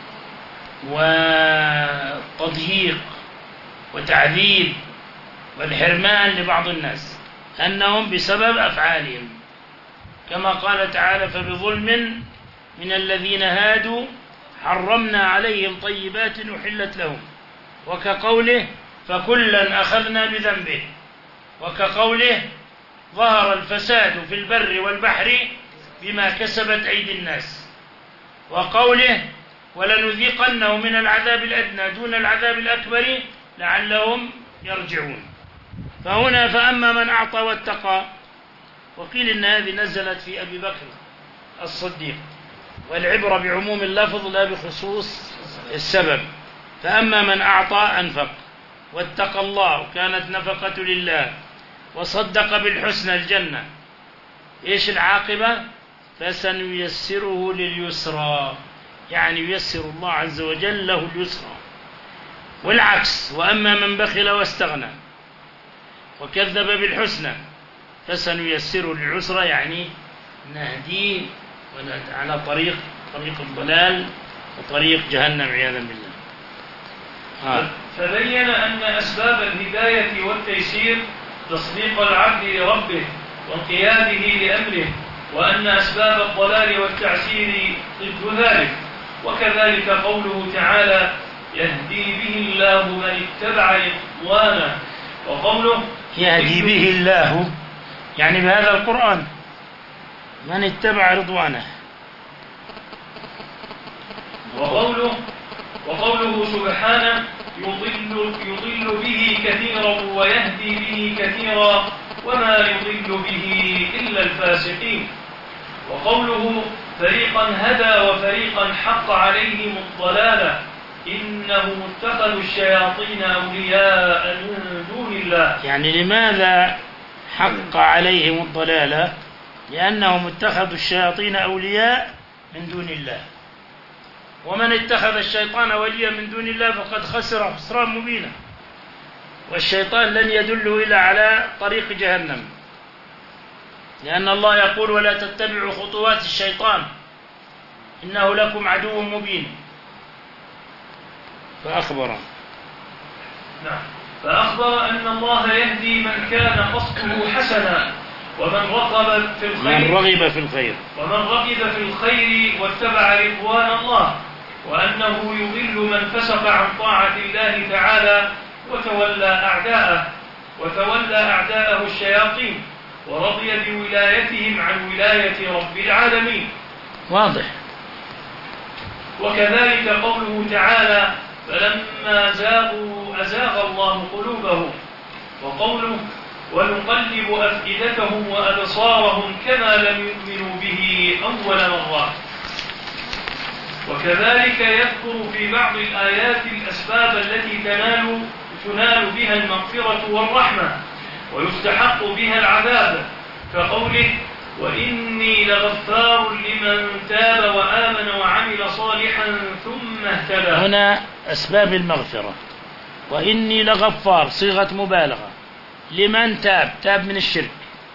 وتضييق وتعذيب والحرمان لبعض الناس أنهم بسبب أفعالهم، كما قال تعالى فبظلم من الذين هادوا حرمنا عليهم طيبات أحلت لهم، وكقوله فكلا أخذنا بذنبه، وكقوله ظهر الفساد في البر والبحر بما كسبت أيدي الناس، وقوله ولنذيقنهم من العذاب الأدنى دون العذاب الأكبر لعلهم يرجعون. فهنا فأما من أعطى واتقى، وقيل إن هذه نزلت في أبي بكر الصديق، والعبرة بعموم اللفظ لا بخصوص السبب. فأما من أعطى أنفق واتقى الله وكانت نفقة لله وصدق بالحسنى الجنة، إيش العاقبة؟ فسنيسره لليسرى، يعني ييسر الله عز وجل له اليسرى. والعكس، وأما من بخل واستغنى وكذب بالحسنى فسنيسره للعسرى، يعني نهديه على طريق طريق الضلال وطريق جهنم عياذا بالله. آه. فبين أن أسباب الهداية والتيسير تصديق العبد لربه وانقياده لأمره، وأن أسباب الضلال والتعسير ضد ذلك. وكذلك قوله تعالى: يهدي به الله من اتبع رضوانه. وقوله يهدي به الله يعني بهذا القرآن من اتبع رضوانه. وقوله وقوله سبحانه: يضل, يضل به كثيرا ويهدي به كثيرا وما يضل به إلا الفاسقين. وقوله: فريقا هدى وفريقا حق عليهم الضلالة إنهم اتخذوا الشياطين أولياء من دون الله. يعني لماذا حق عليهم الضلالة؟ لأنهم اتخذوا الشياطين أولياء من دون الله، ومن اتخذ الشيطان وليا من دون الله فقد خسر خسران مبينا، والشيطان لن يدله إلا على طريق جهنم، لأن الله يقول: ولا تتبعوا خطوات الشيطان إنه لكم عدو مبين. فأخبر نعم فأخبر أن الله يهدي من كان قصده حسنا، ومن رغب في الخير من رغب في الخير ومن رغب في الخير واتبع رضوان الله، وأنه يضل من فسق عن طاعة الله تعالى وتولى أعداءه وتولى أعداءه الشياطين ورضي بولايتهم عن ولاية رب العالمين. واضح. وكذلك قوله تعالى: فلما زاغوا أزاغ الله قلوبهم. وقوله: ونقلب أفئدتهم وأبصارهم كما لم يؤمنوا به أول مرة. وكذلك يذكر في بعض الآيات الأسباب التي تنال, تنال بها المغفرة والرحمة ويستحق بها العذاب، كقوله: وإني لغفار لمن تاب وآمن وعمل صالحا ثم اهتدى. هنا أسباب المغفرة: وإني لغفار صيغة مبالغة، لمن تاب تاب من الشرك،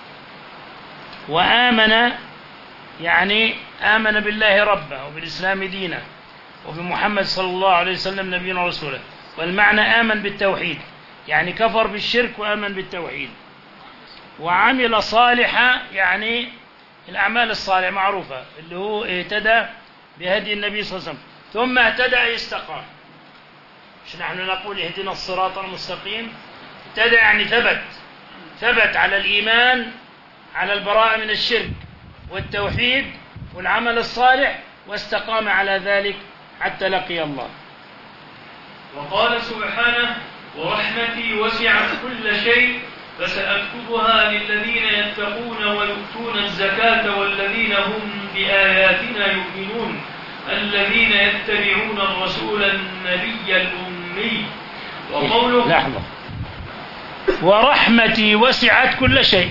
وآمن يعني آمن بالله ربه وبالإسلام دينه وبمحمد صلى الله عليه وسلم نبينا ورسوله. والمعنى آمن بالتوحيد، يعني كفر بالشرك وآمن بالتوحيد. وعمل صالحا يعني الأعمال الصالحة معروفة، اللي هو اهتدى بهدي النبي صلى الله عليه وسلم ثم اهتدى يستقام. مش نحن نقول اهدنا الصراط المستقيم؟ اهتدى يعني ثبت ثبت على الإيمان، على البراءة من الشرك والتوحيد والعمل الصالح، واستقام على ذلك حتى لقي الله. وقال سبحانه: ورحمتي وسعت كل شيء فسأكتبها للذين يتقون ويؤتون الزكاة والذين هم بآياتنا يؤمنون الذين يتبعون الرسول النبي الأمي. وقوله: لحظة. ورحمتي وسعت كل شيء.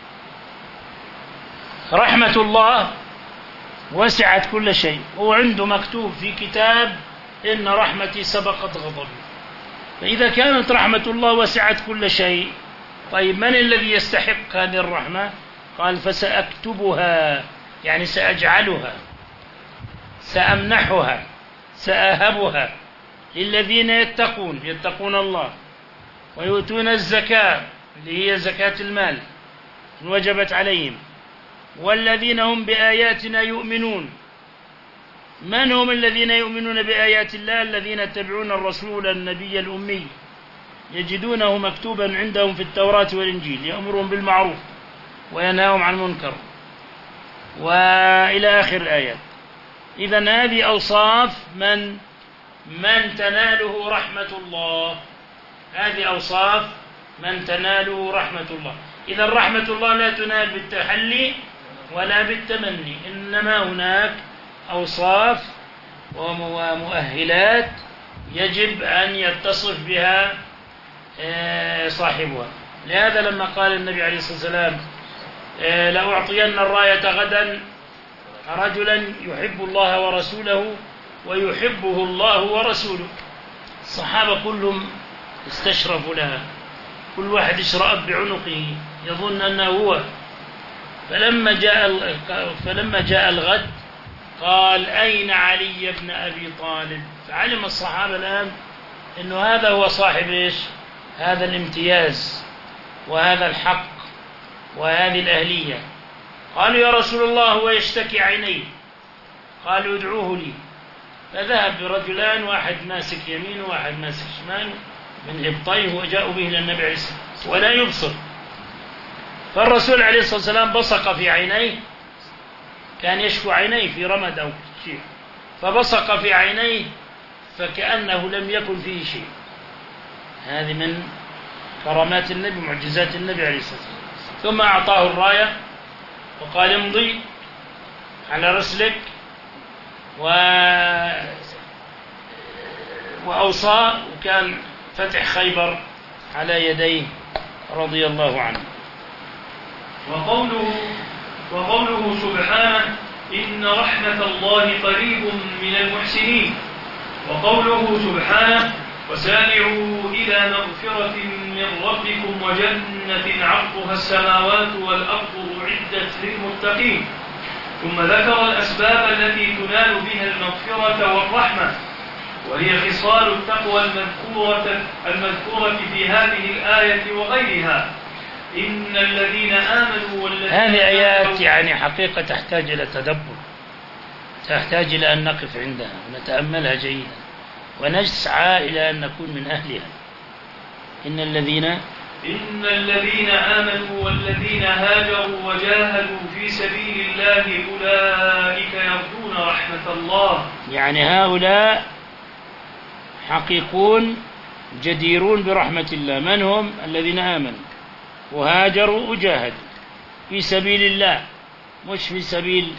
رحمة الله وسعت كل شيء، هو عنده مكتوب في كتاب: إن رحمتي سبقت غضبي. فإذا كانت رحمة الله وسعت كل شيء، طيب من الذي يستحق هذه الرحمة؟ قال: فسأكتبها، يعني سأجعلها، سأمنحها، سأهبها للذين يتقون يتقون الله ويؤتون الزكاة اللي هي زكاة المال وجبت عليهم، والذين هم بآياتنا يؤمنون. من هم الذين يؤمنون بآيات الله؟ الذين يتبعون الرسول النبي الأمي يجدونه مكتوبا عندهم في التوراة والإنجيل، يأمرهم بالمعروف وينهاهم عن المنكر وإلى آخر الآيات. إذن هذه أوصاف من من تناله رحمة الله، هذه أوصاف من تناله رحمة الله. إذا رحمة الله لا تنال بالتحلي ولا بالتمني، إنما هناك أوصاف ومؤهلات يجب أن يتصف بها صاحبها. لهذا لما قال النبي عليه الصلاة والسلام: لأعطين الراية غدا رجلا يحب الله ورسوله ويحبه الله ورسوله. الصحابة كلهم استشرفوا لها، كل واحد اشرأب بعنقه يظن أنه هو. فلما جاء فلما جاء الغد قال أين علي بن أبي طالب؟ فعلم الصحابة الآن أنه هذا هو صاحب إيش؟ هذا الامتياز وهذا الحق وهذه الأهلية. قالوا يا رسول الله هو يشتكي عينيه. قالوا ادعوه لي. فذهب برجلان، واحد ماسك يمين وواحد ماسك شمال من إبطيه، وجاءوا به إلى النبي عليه الصلاة والسلام ولا يبصر. فالرسول عليه الصلاة والسلام بصق في عينيه، كان يشكو عينيه في رمد أو شيء، فبصق في عينيه فكأنه لم يكن فيه شيء. هذه من كرامات النبي، معجزات النبي عليه الصلاة والسلام. ثم أعطاه الراية وقال امضي على رسلك، و... وأوصى، وكان فتح خيبر على يديه رضي الله عنه. وقوله, وقوله سبحانه إن رحمة الله قريب من المحسنين. وقوله سبحانه وسارعوا إلى مغفرة من ربكم وجنة عرضها السماوات والأرض أعدت للمتقين. ثم ذكر الأسباب التي تنال بها المغفرة والرحمة، وهي خصال التقوى المذكورة, المذكورة في هذه الآية وغيرها. إن الذين آمنوا والذين هذه آيات يعني حقيقة تحتاج إلى تدبر، تحتاج إلى أن نقف عندها ونتأملها جيدا ونسعى إلى أن نكون من أهلها. إن الذين إن الذين آمنوا والذين هاجروا وجاهدوا في سبيل الله أولئك يرجون رحمة الله. يعني هؤلاء حقيقون جديرون برحمة الله. من هم؟ الذين آمنوا وهاجروا وجاهدوا في سبيل الله، مش في سبيل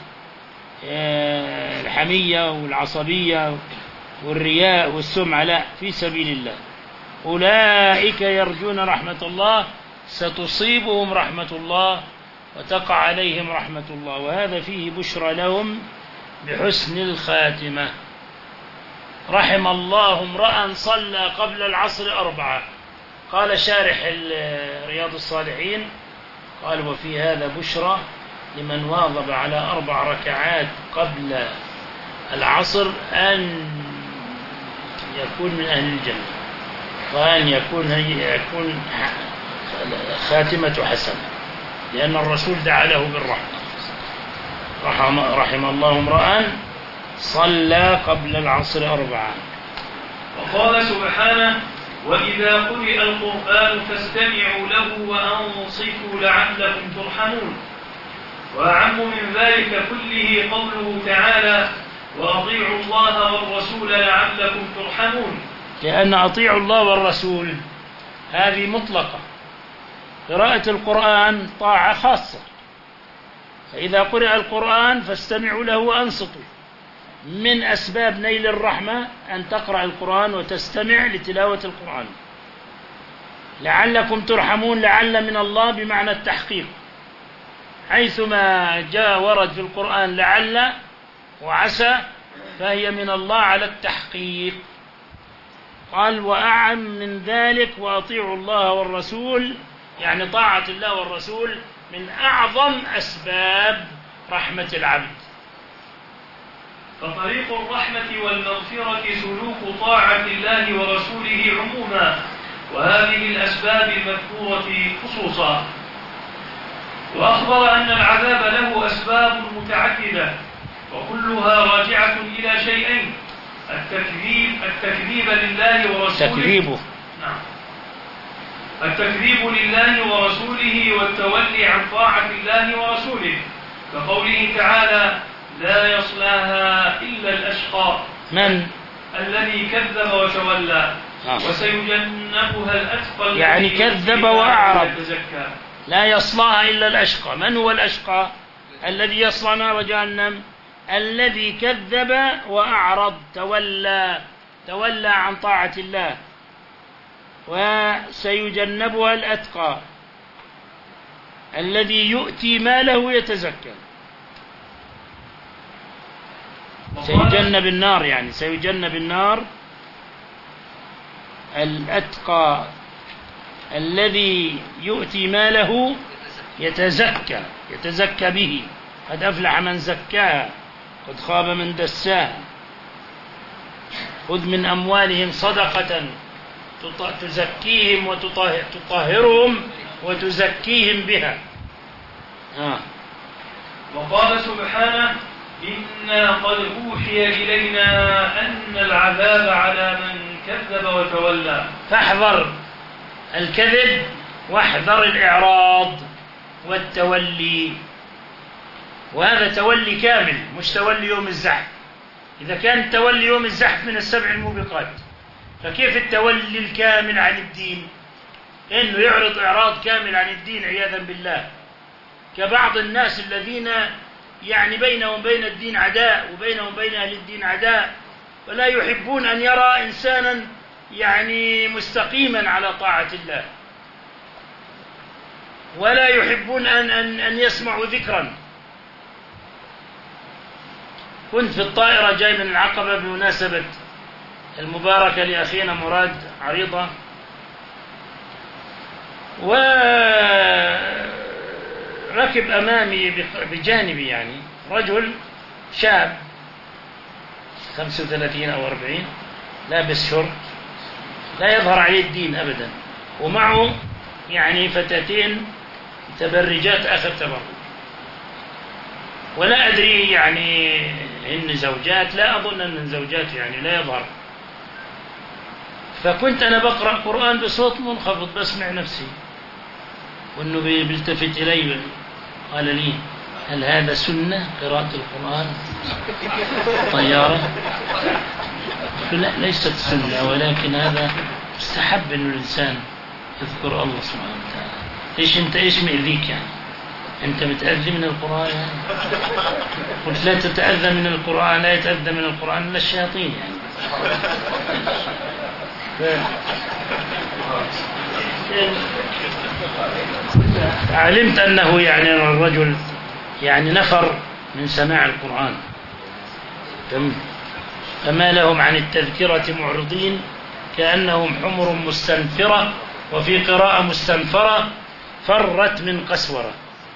الحمية والعصبية والرياء والسمعة، لا، في سبيل الله. أولئك يرجون رحمة الله، ستصيبهم رحمة الله وتقع عليهم رحمة الله، وهذا فيه بشرى لهم بحسن الخاتمة. رحم الله امرأ صلى قبل العصر أربعة. قال شارح رياض الصالحين قال وفي هذا بشرى لمن واظب على أربع ركعات قبل العصر أن يكون من أهل الجنة، وأن يكون يكون خاتمة حسنة، لأن الرسول دعا له بالرحمة. رحم, رحم الله امرأ صلى قبل العصر أربعة. وقال سبحانه وإذا قرئ القرآن فاستمعوا له وأنصتوا لعلكم ترحمون. وأعم من ذلك كله قوله تعالى وأطيعوا الله والرسول لعلكم ترحمون. لأن أطيعوا الله والرسول هذه مطلقة. قراءة القرآن طاعة خاصة، فإذا قرأ القرآن فاستمعوا له وأنصتوا. من أسباب نيل الرحمة أن تقرأ القرآن وتستمع لتلاوة القرآن. لعلكم ترحمون، لعل من الله بمعنى التحقيق، حيثما جاء ورد في القرآن لعل وعسى فهي من الله على التحقيق. قال وأعم من ذلك وأطيعوا الله والرسول، يعني طاعة الله والرسول من أعظم أسباب رحمة العبد. فطريق الرحمة والمغفرة سلوك طاعة الله ورسوله عموما، وهذه الأسباب المذكورة خصوصا. وأخبر أن العذاب له أسباب متعددة وكلها راجعة إلى شيئين: التكذيب التكذيب لله ورسوله تكذيبه نعم التكذيب لله ورسوله والتولي عن طاعة الله ورسوله، كقوله تعالى لا يصلاها إلا الأشقى من؟ الذي كذب وتولى آه. وسيجنبها الأتقى يعني كذب وأعرض. لا يصلاها إلا الأشقى. من هو الأشقى؟ الذي يصلى نار جهنم، الذي كذب وأعرض، تولى تولى عن طاعة الله. وسيجنبها الأتقى الذي يؤتي ماله يتزكى. سيجنب النار، يعني سيجنب النار الأتقى الذي يؤتي ماله يتزكى يتزكى به. قد أفلح من زكاها قد خاب من دساها. خذ من أموالهم صدقة تزكيهم وتطهرهم وتزكيهم بها. آه. وقال سبحانه إنا قد أوحي إلينا أن العذاب على من كذب وتولى. فاحذر الكذب واحذر الإعراض والتولي، وهذا تولي كامل مش تولي يوم الزحف. إذا كان تولي يوم الزحف من السبع الموبقات، فكيف التولي الكامل عن الدين؟ إنه يعرض إعراض كامل عن الدين عياذا بالله، كبعض الناس الذين يعني بينهم بين الدين عداء وبينهم بين أهل الدين عداء، ولا يحبون أن يرى إنسانا يعني مستقيما على طاعة الله، ولا يحبون أن, أن, أن يسمعوا ذكرا. كنت في الطائرة جاي من العقبة بمناسبة المباركة لأخينا مراد عريضة، وركب أمامي بجانبي يعني رجل شاب خمسة وثلاثين أو أربعين، لابس شورت لا يظهر عليه الدين أبدا، ومعه يعني فتاتين متبرجات آخر تبرج، ولا أدري يعني إن زوجات، لا أظن أن زوجات يعني لا يظهر. فكنت أنا بقرأ قرآن بصوت منخفض بسمع نفسي، وأنه بيلتفت إلي قال لي هل هذا سنة قراءة القرآن طيارة؟ لا ليست سنة، ولكن هذا مستحب أن الإنسان يذكر الله سبحانه وتعالى. إيش أنت إيش مئذيك يعني؟ أنت متأذي من القرآن يعني؟ قلت لا تتأذى من القرآن، لا يتأذى من القرآن إلا الشياطين يعني. ف... علمت أنه يعني الرجل يعني نفر من سماع القرآن، فما لهم عن التذكرة معرضين كأنهم حمر مستنفرة، وفي قراءة مستنفرة فرت من قسورة.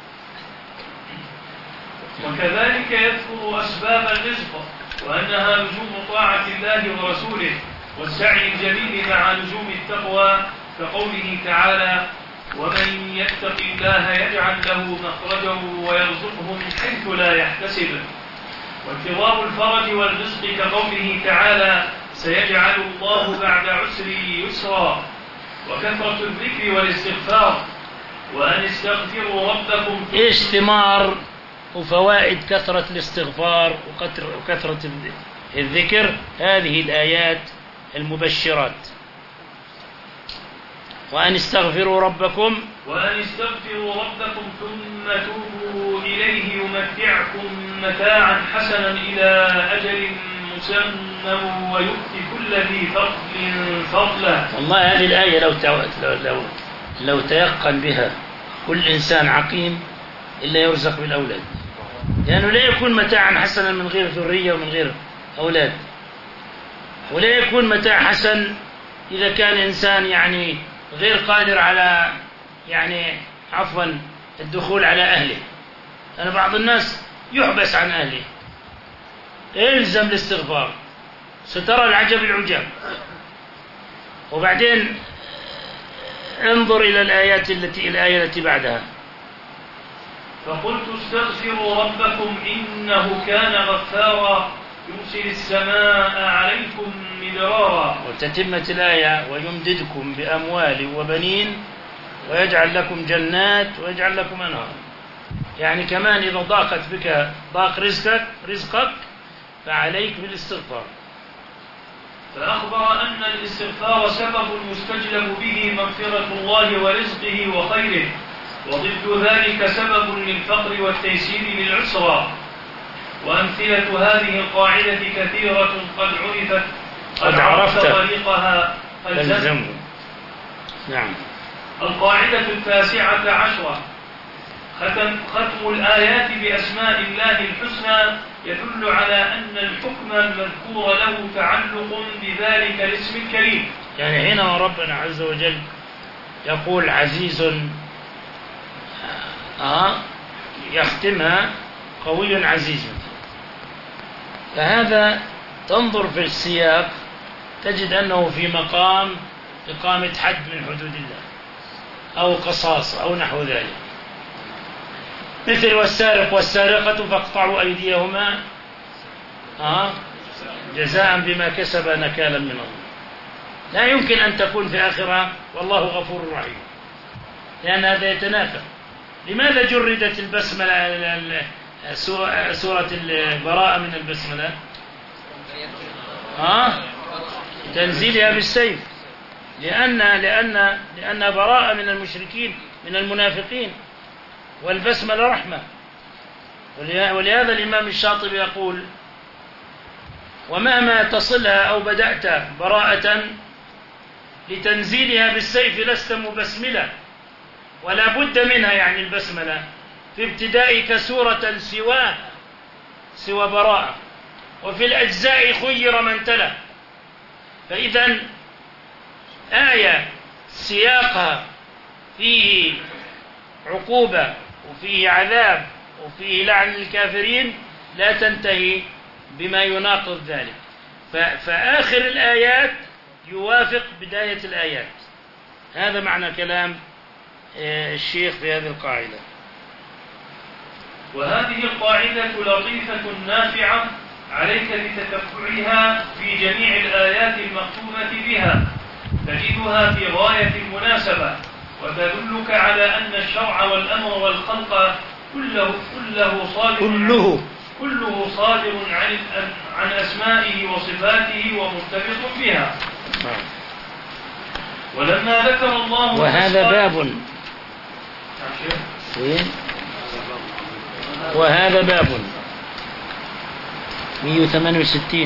وكذلك يذكر أسباب الرزق وأنها لزوم طاعة الله ورسوله والسعي الجليل مع لزوم التقوى، كقوله تعالى ومن يتق الله يجعل له مخرجا ويرزقه من حيث لا يحتسب، وانتظار الفرج والرزق كقوله تعالى سيجعل الله بعد عسر يسرا، وكثرة الذكر والاستغفار، وأن استغفروا ربكم. إيش ثمار وفوائد كثرة الاستغفار وكثرة الذكر؟ هذه الآيات المبشرات. وأن استغفروا ربكم وأن استغفروا ربكم ثم توبوا إليه يمتعكم متاعا حسنا إلى أجل مسمى ويؤتي كل ذي فضل فضله. والله هذه الآية لو لو لو تيقن بها كل إنسان عقيم إلا يرزق بالأولاد، لأنه لا يكون متاعا حسنا من غير ذرية ومن غير أولاد، ولا يكون متاع حسن إذا كان إنسان يعني غير قادر على يعني عفوا الدخول على أهله. أنا بعض الناس يحبس عن أهله، إلزم الاستغفار، سترى العجب العجاب. وبعدين انظر إلى الآيات التي الآية التي بعدها فقلت استغفروا ربكم إنه كان غفارا يرسل السماء عليكم مدرارا، وتتمت الآية ويمددكم بأموال وبنين ويجعل لكم جنات ويجعل لكم أنهار. يعني كمان إذا ضاقت بك ضاق رزقك رزقك فعليك بالاستغفار. فأخبر أن الاستغفار سبب يستجلب به مغفرة الله ورزقه وخيره، وضد ذلك سبب للفقر والتيسير للعسرى. وأمثلة هذه القاعدة كثيرة قد عرفت قد عرفت طريقها فالزمه. نعم. القاعدة التاسعة عشرة ختم, ختم الآيات بأسماء الله الحسنى يدل على أن الحكم المذكور له تعلق بذلك الاسم الكريم. يعني حينما ربنا عز وجل يقول عزيز آه يختمها قوي عزيز، فهذا تنظر في السياق تجد أنه في مقام إقامة حد من حدود الله أو قصاص أو نحو ذلك، مثل والسارق والسارقة فاقطعوا أيديهما آه جزاء بما كسب نكالا من الله. لا يمكن أن تكون في آخرها والله غفور رحيم، لأن هذا يتنافى. لماذا جردت البسملة سورة البراءة من البسملة؟ آه تنزيلها بالسيف، لأن لأن لأن براءة من المشركين من المنافقين، والبسملة رحمة. ولهذا الإمام الشاطبي يقول: ومهما تصلها أو بدأت براءة لتنزيلها بالسيف لست مبسملة، ولا بد منها، يعني البسملة في ابتدائك سورة سواها سوى براءة، وفي الأجزاء خير من تلا. فإذا آية سياقها فيه عقوبة وفيه عذاب وفيه لعن الكافرين لا تنتهي بما يناقض ذلك، فآخر الآيات يوافق بداية الآيات. هذا معنى كلام الشيخ في هذه القاعدة. وهذه القاعدة لطيفة نافعة عليك بتتبعها في جميع الآيات المختومة بها، تجدها في غاية المناسبة، وتدلك على أن الشرع والأمر والخلق كله كله صادر كله كله صادر عن عن أسمائه وصفاته ومرتبط بها. ولما ذكر الله وهذا باب وهذا باب مئة وثمانية وستين.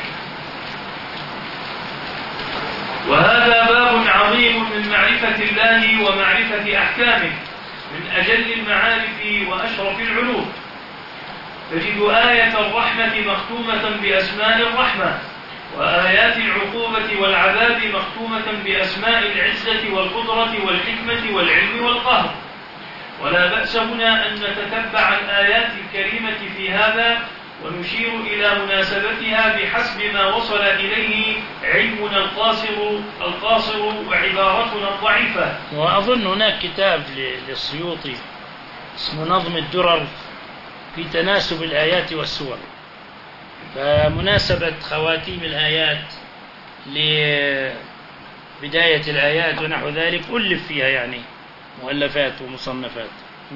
وهذا باب عظيم من معرفة الله ومعرفة أحكامه، من أجل المعارف وأشرف العلوم. تجد آية الرحمة مختومة بأسماء الرحمة، وآيات العقوبة والعذاب مختومة بأسماء العزة والقدرة والحكمة والعلم والقهر. ولا بأس هنا أن نتتبع الآيات الكريمة في هذا ونشير إلى مناسبتها بحسب ما وصل إليه علمنا القاصر القاصر وعبارتنا الضعيفة. وأظن هناك كتاب للسيوطي اسمه نظم الدرر في تناسب الآيات والسور، فمناسبة خواتيم الآيات لبداية الآيات ونحو ذلك ألف فيها يعني مؤلفات ومصنفات.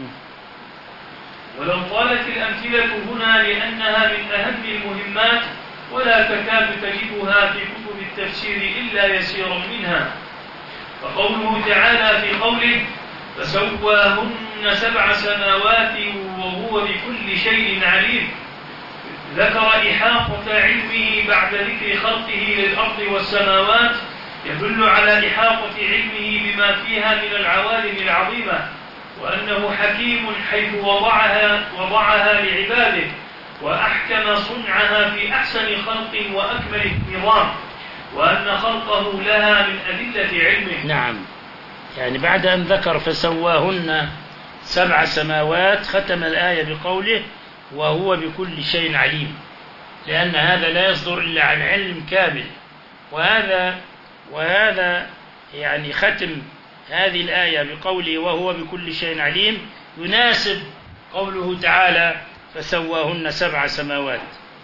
ولو طالت الأمثلة هنا لأنها من أهم المهمات، ولا تكاد تجدها في كتب التفسير إلا يسيرا منها. فقوله تعالى في قوله: فسواهن سبع سماوات وهو بكل شيء عليم، ذكر إحاطة علمه بعد ذكر خلقه للأرض والسماوات، يدل على إحاطة علمه بما فيها من العوالم العظيمة، وأنه حكيم حيث وضعها, وضعها لعباده، وأحكم صنعها في أحسن خلق وأكمل نظام، وأن خلقه لها من أدلة علمه. نعم، يعني بعد أن ذكر فسواهن سبع سماوات ختم الآية بقوله: وهو بكل شيء عليم، لأن هذا لا يصدر إلا عن علم كامل. وهذا وهذا يعني ختم هذه الآية بقوله وهو بكل شيء عليم يناسب قوله تعالى: فسواهن سبع سماوات.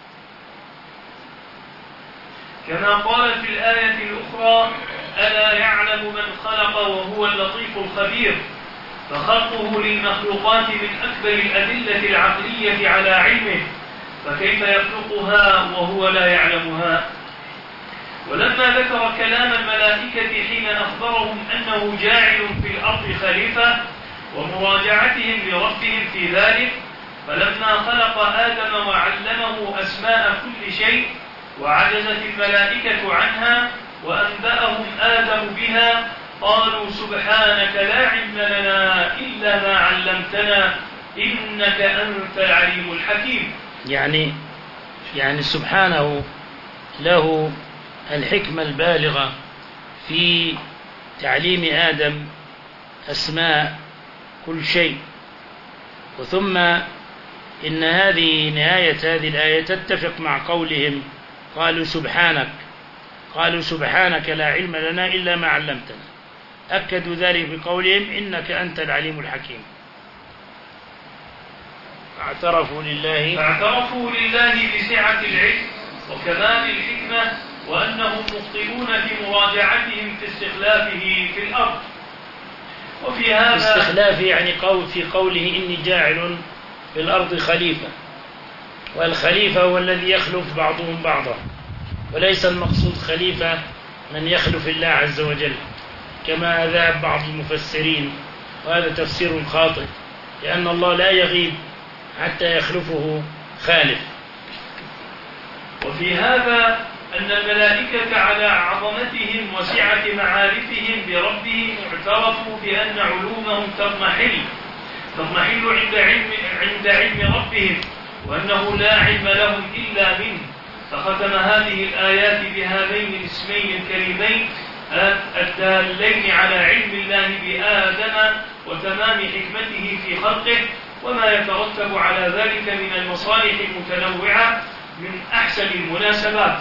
كما قال في الآية الأخرى: ألا يعلم من خلق وهو اللطيف الخبير. فخلقه للمخلوقات من أكبر الأدلة العقلية على علمه، فكيف يخلقها وهو لا يعلمها؟ ولما ذكر كلام الملائكة حين أخبرهم أنه جاعل في الأرض خليفة ومراجعتهم لربهم في ذلك، فلما خلق آدم وعلمه أسماء كل شيء وعجزت الملائكة عنها وأنبأهم آدم بها، قالوا: سبحانك لا علم لنا إلا ما علمتنا إنك أنت العليم الحكيم. يعني يعني سبحانه له الحكمة البالغة في تعليم آدم أسماء كل شيء. وثم إن هذه نهاية هذه الآية تتفق مع قولهم قالوا سبحانك قالوا سبحانك لا علم لنا إلا ما علمتنا، أكدوا ذلك بقولهم إنك أنت العليم الحكيم. اعترفوا لله فاعترفوا لله بسعة العلم وكمال الحكمة وأنهم مخطئون في مراجعتهم في استخلافه في الأرض. وفي هذا استخلافه يعني قول في قوله إني جاعل في الأرض خليفة، والخليفة هو الذي يخلف بعضهم بعضا، وليس المقصود خليفة من يخلف الله عز وجل كما ذهب بعض المفسرين، وهذا تفسير خاطئ، لأن الله لا يغيب حتى يخلفه خالف. وفي هذا أن الملائكة على عظمتهم وسعة معارفهم بربهم اعترفوا بأن علومهم تضمحل تضمحل عند علم عند علم ربهم، وأنه لا علم لهم إلا منه. فختم هذه الآيات بهذين الاسمين الكريمين الدالين على علم الله بآدم وتمام حكمته في خلقه وما يترتب على ذلك من المصالح المتنوعة من أحسن المناسبات.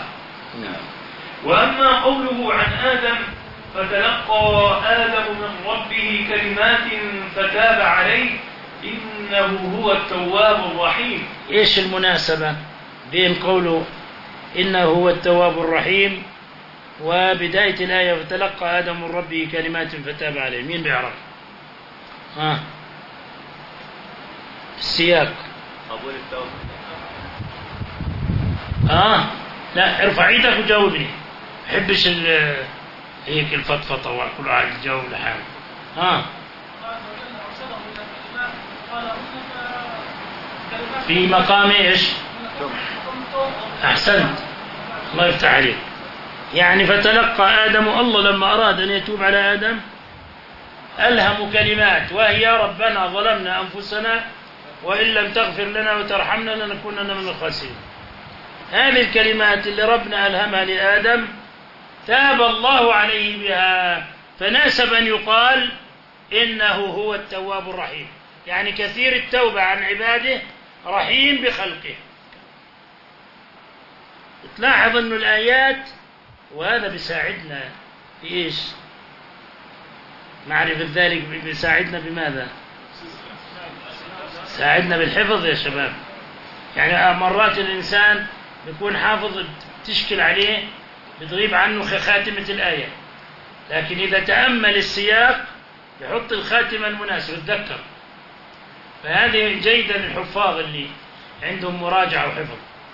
وأما قوله عن آدم فتلقى آدم من ربه كلمات فتاب عليه إنه هو التواب الرحيم. إيش المناسبة بين قوله إنه هو التواب الرحيم وبداية الآية فتلقى آدم من ربه كلمات فتاب عليه؟ مين بيعرف؟ ها آه. السياق قبول التوبة. آه لا ارفع ايدك وجاوبني، بحبش هيك الفضفضة وكل واحد يجاوب لحاله. ها في مقام ايش؟ احسنت، الله يفتح عليك. يعني فتلقى آدم، الله لما أراد أن يتوب على آدم ألهم كلمات، وهي ربنا ظلمنا أنفسنا وإن لم تغفر لنا وترحمنا لنكونن من الخاسرين. هذه الكلمات اللي ربنا ألهمها لآدم تاب الله عليه بها، فناسب أن يقال إنه هو التواب الرحيم، يعني كثير التوبة عن عباده رحيم بخلقه. تلاحظ أن الآيات، وهذا بيساعدنا في إيش؟ معرفة ذلك بيساعدنا بماذا؟ ساعدنا بالحفظ يا شباب. يعني مرات الإنسان بيكون حافظ تشكل عليه بتغيب عنه خاتمة الآية، لكن إذا تأمل السياق يحط الخاتمة المناسبة تذكر. فهذه جيدة للحفاظ اللي عندهم مراجعة وحفظ.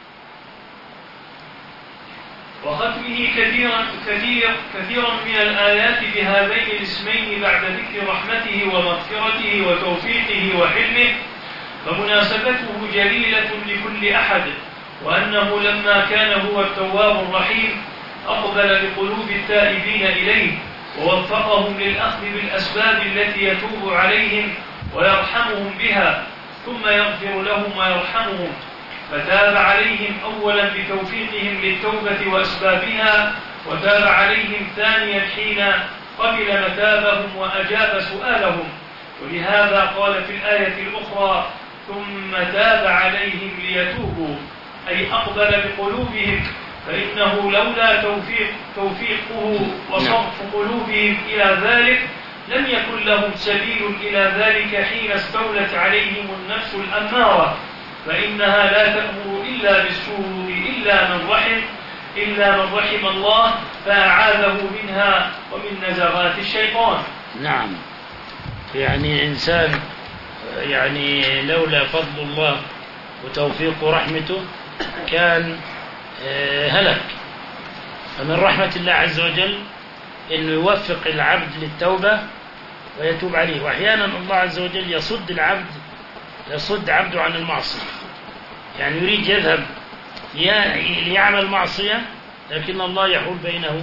وختمه كثيرا كثير كثيرا من الآيات بهذين الاسمين بعد ذكر رحمته ومغفرته وتوفيقه وحلمه، فمناسبته جليلة لكل أحد، وأنه لما كان هو التواب الرحيم أقبل بقلوب التائبين إليه ووفقهم للأخذ بالأسباب التي يتوب عليهم ويرحمهم بها، ثم يغفر لهم ويرحمهم. فتاب عليهم أولا بتوفيقهم للتوبة وأسبابها، وتاب عليهم ثانيا حين قبل متابهم وأجاب سؤالهم. ولهذا قال في الآية الأخرى ثم تاب عليهم ليتوبوا، أي أقبل بقلوبهم، فإنه لولا توفيق توفيقه وصرف قلوبهم إلى ذلك لم يكن لهم سبيل إلى ذلك حين استولت عليهم النفس الأمارة، فإنها لا تأمر إلا بالسوء إلا من رحم إلا من رحم الله فأعاذه منها ومن نزغات الشيطان. نعم، يعني إنسان يعني لولا فضل الله وتوفيق رحمته كان هلك. فمن رحمة الله عز وجل إنه يوفق العبد للتوبة ويتوب عليه. وأحيانا الله عز وجل يصد العبد يصد عبده عن المعصية، يعني يريد يذهب ليعمل معصية لكن الله يحول بينه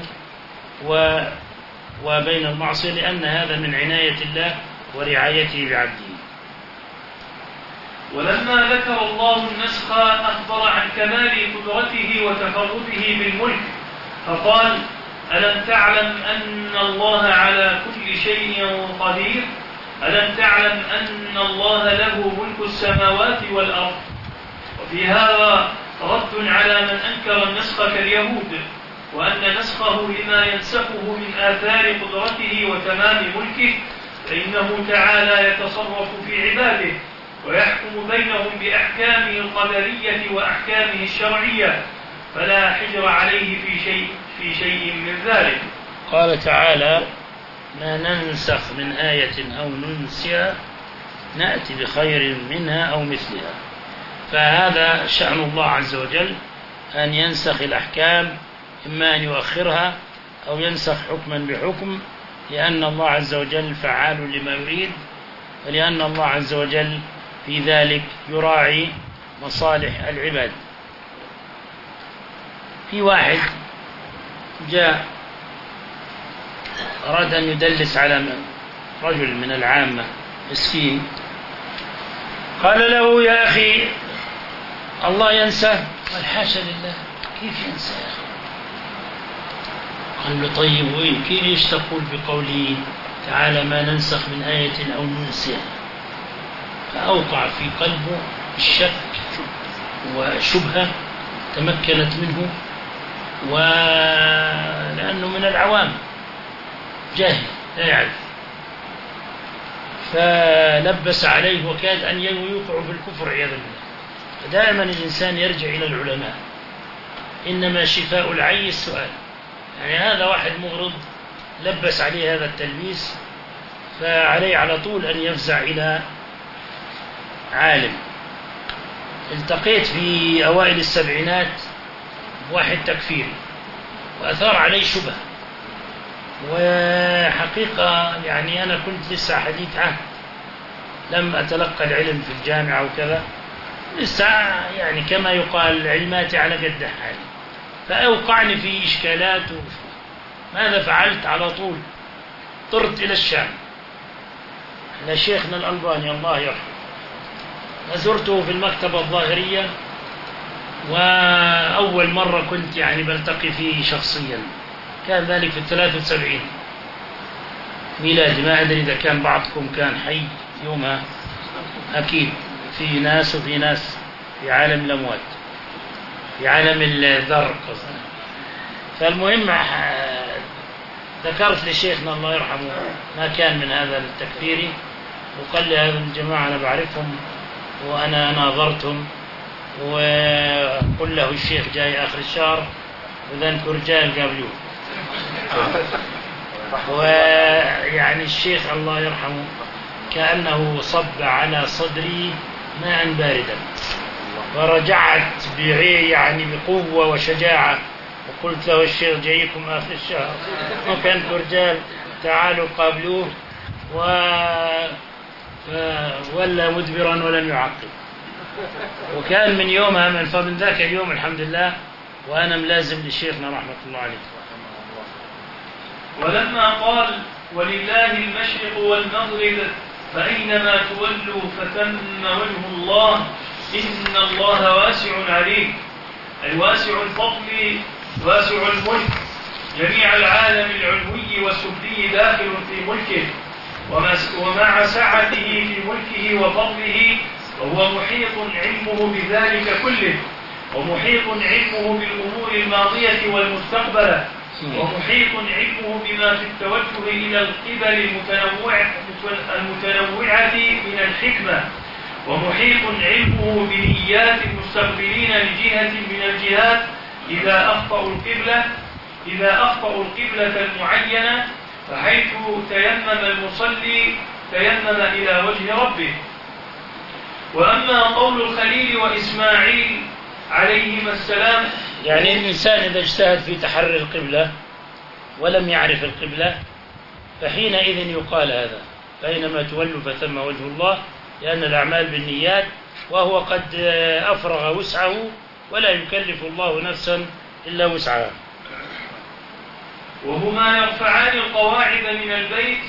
وبين المعصية، لأن هذا من عناية الله ورعايته بعبده. ولما ذكر الله النسخ أخبر عن كمال قدرته وتفرده بالملك فقال: ألم تعلم أن الله على كل شيء قدير؟ ألم تعلم أن الله له ملك السماوات والأرض؟ وفي هذا رد على من أنكر النسخ كاليهود، وأن نسخه لما ينسخه من آثار قدرته وتمام ملكه، فإنه تعالى يتصرف في عباده ويحكم بينهم بأحكامه القدرية وأحكامه الشرعية، فلا حجر عليه في شيء في شيء من ذلك. قال تعالى: ما ننسخ من آية أو ننسها نأتي بخير منها أو مثلها. فهذا شأن الله عز وجل، أن ينسخ الأحكام، إما أن يؤخرها أو ينسخ حكما بحكم، لأن الله عز وجل فعال لما يريد، ولأن الله عز وجل في ذلك يراعي مصالح العباد. في واحد جاء أراد أن يدلس على رجل من العامة مسكين، قال له: يا أخي الله ينسى؟ قال: حاشا لله، كيف ينسى يا أخي؟ قال له: طيب وين كيف ايش تقول بقوله تعالى: ما ننسخ من آية أو ننسها؟ فأوقع في قلبه الشك وشبهة تمكنت منه، ولأنه من العوام جاهل لا يعرف، فلبس عليه وكاد أن يوقع في الكفر عياذا بالله. فدائما الإنسان يرجع إلى العلماء، إنما شفاء العي السؤال. يعني هذا واحد مغرض لبس عليه هذا التلبيس، فعليه على طول أن يفزع إلى عالم. التقيت في أوائل السبعينات بواحد تكفيري وأثار عليه شبه، وحقيقة يعني أنا كنت لسه حديث عهد، لم أتلقى العلم في الجامعة وكذا، لسه يعني كما يقال علماتي على قد حالي، فأوقعني في إشكالات. ماذا فعلت؟ على طول طرت إلى الشام لشيخنا الألباني الله يرحمه، وزرته في المكتبة الظاهرية، وأول مرة كنت يعني بلتقي فيه شخصيا كان ذلك في الثلاثة وسبعين ميلادي. ما أدري إذا كان بعضكم كان حي يومها، أكيد في ناس وفي ناس في عالم الأموات، في عالم الذر. فالمهم ذكرت لشيخنا الله يرحمه ما كان من هذا التكفيري، وقال لي: هذا الجماعة أنا بعرفهم وأنا ناظرتهم، وقل له الشيخ جاي آخر الشهر وذنك رجال قابلوه. ويعني الشيخ الله يرحمه كأنه صب على صدري ماء باردا، ورجعت بعي يعني بقوة وشجاعة، وقلت له: الشيخ جايكم آخر الشهر وكان رجال تعالوا قابلوه، و ولا مدبرا ولم يعقب. وكان من يومها من فمن ذاك اليوم الحمد لله وأنا ملازم لشيخنا رحمة الله عليه. ولما قال: ولله المشرق والمغرب فأينما تولوا فثم وجه الله إن الله واسع عليم، أي واسع الفضل واسع الملك، جميع العالم العلوي والسفلي داخل في ملكه، ومع سعته في ملكه وفضله وهو محيط علمه بذلك كله، ومحيط علمه بالأمور الماضية والمستقبلة، ومحيط علمه بما في التوجه إلى القبل المتنوعة المتنوعة من الحكمة، ومحيط علمه بنيات المستقبلين لجهة من الجهات إذا أخطأوا القبلة إذا أخطأوا القبلة المعينة، فحيث تيمم المصلي تيمم إلى وجه ربه. وأما قول الخليل وإسماعيل عليهما السلام، يعني الإنسان إذا اجتهد في تحري القبلة ولم يعرف القبلة فحينئذ يقال هذا: فأينما تولوا فثم وجه الله، لأن الأعمال بالنيات، وهو قد أفرغ وسعه ولا يكلف الله نفسا إلا وسعها. وهما يرفعان القواعد من البيت،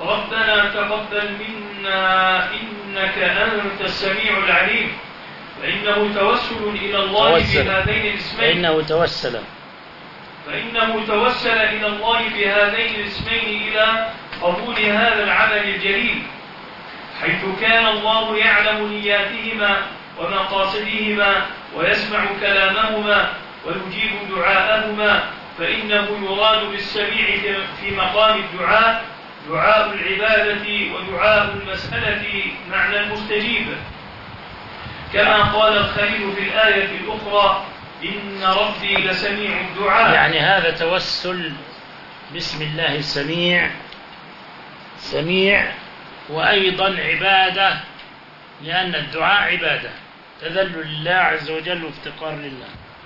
ربنا تقبل منا إنك أنت السميع العليم، فإنه توسل إلى الله توسل. بهذين الاسمين فإنه توسل فإنه توسل إلى الله بهذين الاسمين إلى قبول هذا العمل الجليل، حيث كان الله يعلم نياتهما ومقاصدهما ويسمع كلامهما ويجيب دعاءهما، فإنه يراد بالسميع في مقام الدعاء دعاء العبادة ودعاء المسألة معنى المستجيب، كما قال الخليل في الآية الأخرى إن ربي لسميع الدعاء. يعني هذا توسل بسم الله السميع سميع، وأيضا عبادة، لأن الدعاء عبادة تذلل لله عز وجل وافتقار لله.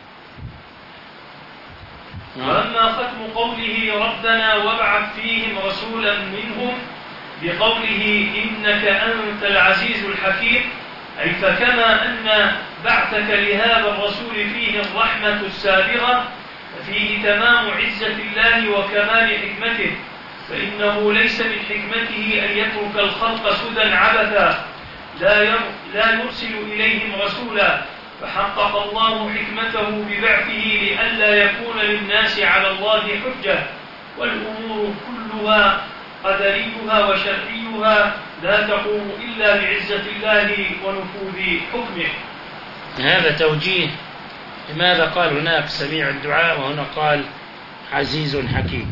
وأما ختم قوله ربنا وابعث فيهم رسولا منهم بقوله إنك أنت العزيز الحكيم، أي فكما أن بعثك لهذا الرسول فيه الرحمة السابغة، فيه تمام عزة الله وكمال حكمته، فإنه ليس من حكمته أن يترك الخلق سدى عبثا لا يرسل إليهم رسولا، فحقق الله حكمته ببعثه لئلا يكون للناس على الله حجة، والأمور كلها قدريها وشرعيها لا تقوم إلا بعزة الله ونفوذ حكمه. هذا توجيه لماذا قال هناك سميع الدعاء وهنا قال عزيز حكيم.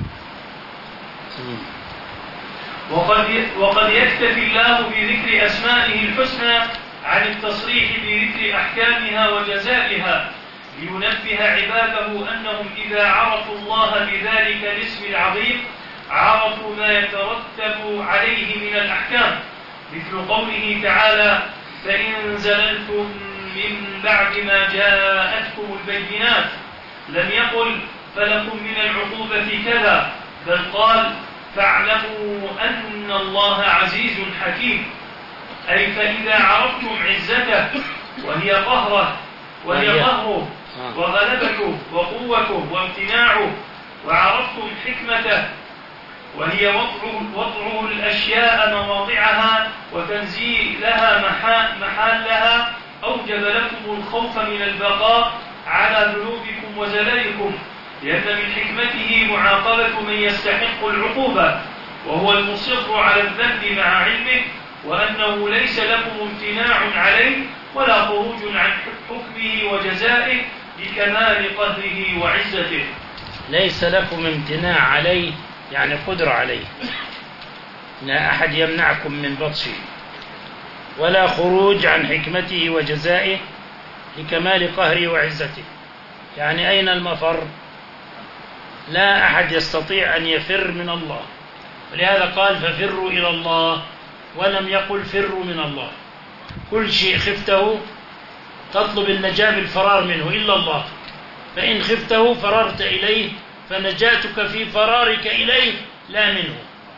وقد وقد يكتفي الله بذكر أسمائه الحسنى عن التصريح بذكر أحكامها وجزائها، لينبه عباده أنهم إذا عرفوا الله بذلك الاسم العظيم عرفوا ما يترتب عليه من الأحكام، مثل قوله تعالى فإن زللتم من بعد ما جاءتكم البينات، لم يقل فلكم من العقوبة كذا، بل قال فاعلموا أن الله عزيز حكيم، أي فإذا عرفتم عزته وهي قهره وهي قهره وغلبته وقوته وامتناعه، وعرفتم حكمته وهي وضعه الأشياء مواضعها وتنزيلها محلها، أوجب لكم الخوف من البقاء على ذنوبكم وزللكم، لأن من حكمته معاقبة من يستحق العقوبة وهو المصر على الذنب مع علمه، وأنه ليس لكم امتناع عليه ولا خروج عن حكمه وجزائه بكمال قدره وعزته. ليس لكم امتناع عليه يعني قدر عليه، لا أحد يمنعكم من بطشه، ولا خروج عن حكمته وجزائه لكمال قهره وعزته. يعني أين المفر؟ لا أحد يستطيع أن يفر من الله، ولهذا قال ففروا إلى الله، ولم يقل فروا من الله. كل شيء خفته تطلب النجاة بالفرار منه إلا الله، فإن خفته فررت إليه، فنجاتك في فرارك إليه لا منه.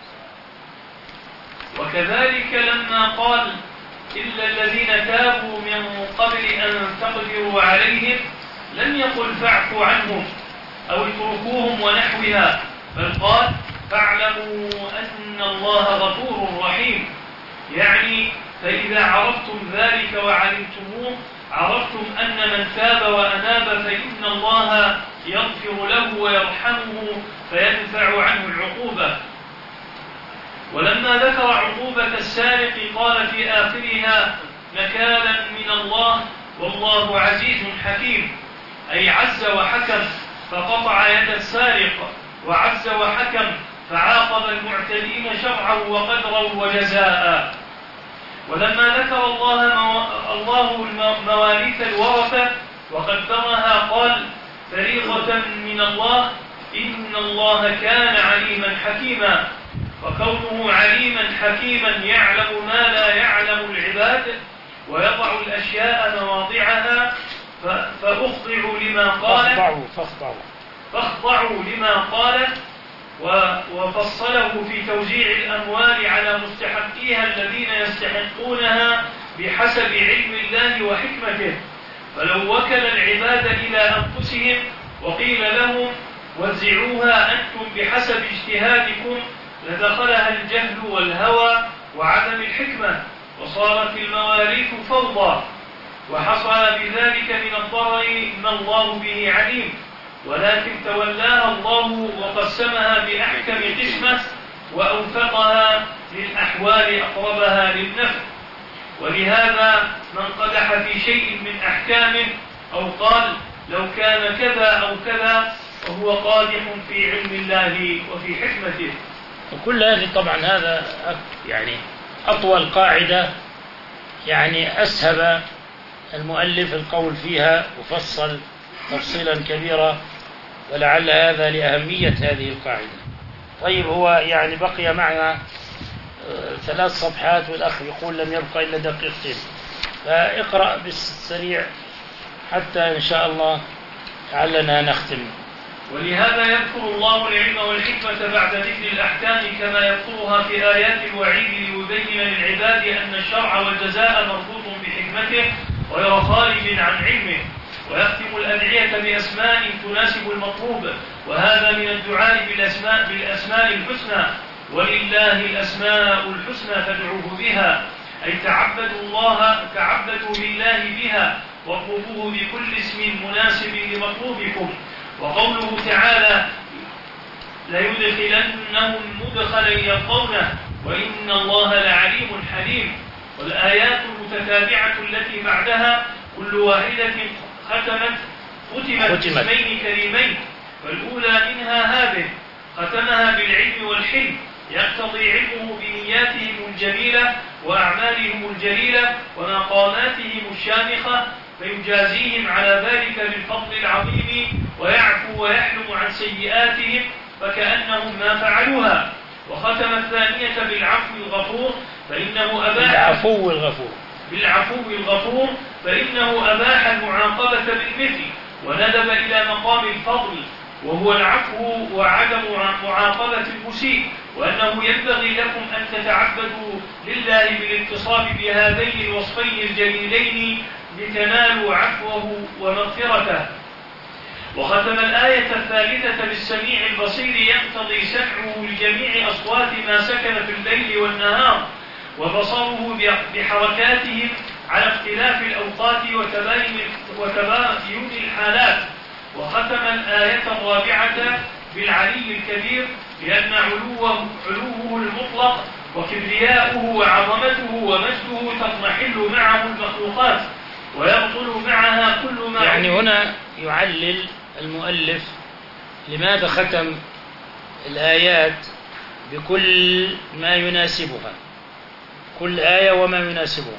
وكذلك لما قال إلا الذين تابوا من قبل أن تقدروا عليهم، لم يقل فاعفوا عنهم أو اتركوهم ونحوها، بل قال فاعلموا أن الله غفور رحيم، يعني فإذا عرفتم ذلك وعلمتموه عرفتم أن من تاب وأناب فإن الله يغفر له ويرحمه فيدفع عنه العقوبة. ولما ذكر عقوبة السارق قال في آخرها نكالا من الله والله عزيز حكيم، أي عز وحكم فقطع يد السارق، وعز وحكم فعاقب المعتدين شرعا وقدرا وجزاء. ولما ذكر الله مو... الله مواريث الورثة وقدرها قال فريضة من الله إن الله كان عليما حكيما، وكونه عليما حكيما يعلم ما لا يعلم العباد ويضع الأشياء مواضعها، ف... فأخضعوا لما قال فاخضعوا فاخضعوا فاخضعوا لما قال وفصله في توزيع الأموال على مستحقيها الذين يستحقونها بحسب علم الله وحكمته. فلو وكل العباد إلى أنفسهم وقيل لهم وزعوها أنتم بحسب اجتهادكم لدخلها الجهل والهوى وعدم الحكمة، وصارت المواريث فوضى، وحصل بذلك من الضرر ما الله به عليم، ولكن تولاها الله وقسمها بأحكم قسمة وأوفقها للأحوال أقربها للنفع. ولهذا من قدح في شيء من أحكامه أو قال لو كان كذا أو كذا وهو قادح في علم الله وفي حكمته. وكل هذه طبعا هذا يعني أطول قاعدة يعني أسهب المؤلف القول فيها وفصل تفصيلا كبيرا، ولعل هذا لأهمية هذه القاعدة. طيب هو يعني بقي معنا ثلاث صفحات والأخ يقول لم يبقى إلا دقيقتين، فاقرأ بالسريع حتى إن شاء الله لعلنا نختم. ولهذا يذكر الله العلم والحكمة بعد ذكر الأحكام كما يذكرها في آيات الوعيد ليبين للعباد أن الشرع والجزاء مربوط بحكمته غير خارج عن علمه، ويختم الأدعية بأسماء تناسب المطلوب، وهذا من الدعاء بالأسماء, بالأسماء الحسنى، ولله الأسماء الحسنى فادعوه بها، أي تعبدوا الله تعبدوا لله بها واطلبوه بكل اسم مناسب لمطلوبكم. وقوله تعالى ليدخلنهم مدخلا يرضونه وإن الله لعليم حليم. والآيات المتتابعة التي بعدها كل واحدة ختمت ختمت باسمين كريمين، فالأولى منها هذه ختمها بالعلم والحلم، يقتضي علمه بنياتهم الجميلة وأعمالهم الجليلة ومقاماتهم الشامخة، فيجازيهم على ذلك بالفضل العظيم ويعفو ويحلم عن سيئاتهم فكأنهم ما فعلوها. وختم الثانية بالعفو الغفور فإنه أباح بالعفو الغفور بالعفو الغفور فإنه أباح المعاقبة بالمثل وندب إلى مقام الفضل وهو العفو وعدم معاقبة المسيء، وأنه ينبغي لكم أن تتعبدوا لله بالاتصال بهذين الوصفين الجليلين لتنالوا عفوه ومغفرته. وختم الآية الثالثة بالسميع البصير يقتضي سمعه لجميع أصوات ما سكن في الليل والنهار، وبصره بحركاتهم على اختلاف الأوقات وتباين الحالات. وختم الآية الرابعة بالعلي الكبير لأن علوه, علوه المطلق وكبرياؤه وعظمته ومجده تضمحل معه المخلوقات ويبطل معها كل ما يعني هنا يعلل المؤلف لماذا ختم الآيات بكل ما يناسبها، كل آية وما يناسبها،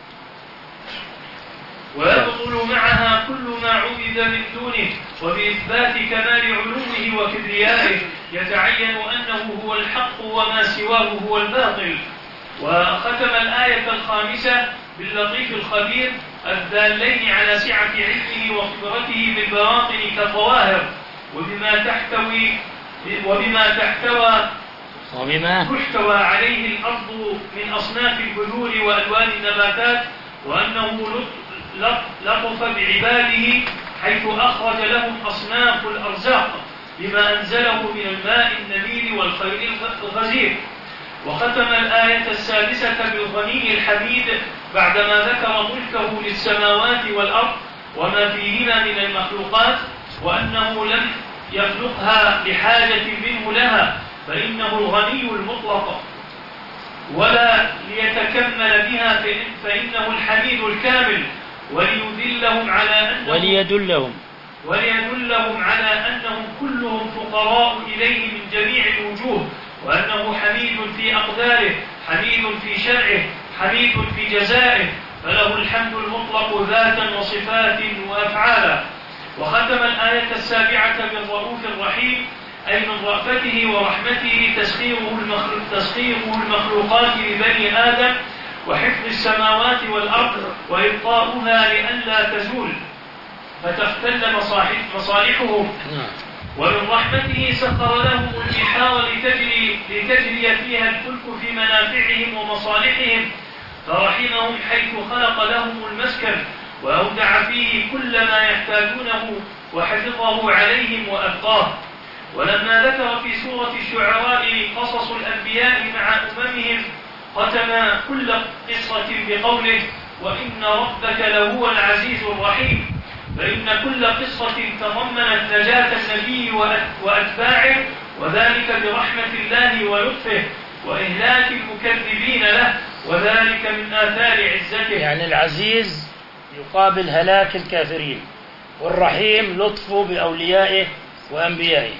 ويبطل معها كل ما عبد من دونه، وبإثبات كمال علوه وكبريائه يتعين أنه هو الحق وما سواه هو الباطل. وختم الآية الخامسة باللطيف الخبير الدالين على سعة علمه وخبرته بالبواطن كالظواهر وبما تحتوي وبما تحتوى وبما تحتوى عليه الأرض من أصناف البذور وألوان النباتات، وأنه لطف بعباده حيث أخرج لهم أصناف الأرزاق بما أنزله من الماء النبيل والخير الغزير. وختم الآية السادسة بالغني الحميد بعدما ذكر ملكه للسماوات والأرض وما فيهما من المخلوقات، وأنه لم يخلقها لحاجة منه لها فإنه الغني المطلق، ولا ليتكمل بها فإنه الحميد الكامل، وليدلهم على أنهم وليدلهم وليدلهم على أنهم كلهم فقراء إليه من جميع الوجوه، وأنه حميد في أقداره، حميد في شرعه، حميد في جزائه، فله الحمد المطلق ذاتا وصفات وأفعالا. وختم الآية السابعة بالرؤوف الرحيم أي من رأفته ورحمته تسخيره, المخلوق تسخيره المخلوقات لبني آدم وحفظ السماوات والأرض وإبقاؤها لئلا تزول فتختل مصالحهم. ومن رحمته سخر لهم البحار لتجري, لتجري فيها الفلك في منافعهم ومصالحهم، فرحمهم حيث خلق لهم المسكن وأودع فيه كل ما يحتاجونه وحفظه عليهم وأبقاه. ولما ذكر في سورة الشعراء قصص الأنبياء مع أممهم ختم كل قصة بقوله وإن ربك لهو العزيز الرحيم، فإن كل قصة تضمنت نجاة النبي وأتباعه، وذلك برحمة الله ولطفه وإهلاك المكذبين له، وذلك من آثار عزته. يعني العزيز يقابل هلاك الكافرين، والرحيم لطفه بأوليائه وأنبيائه.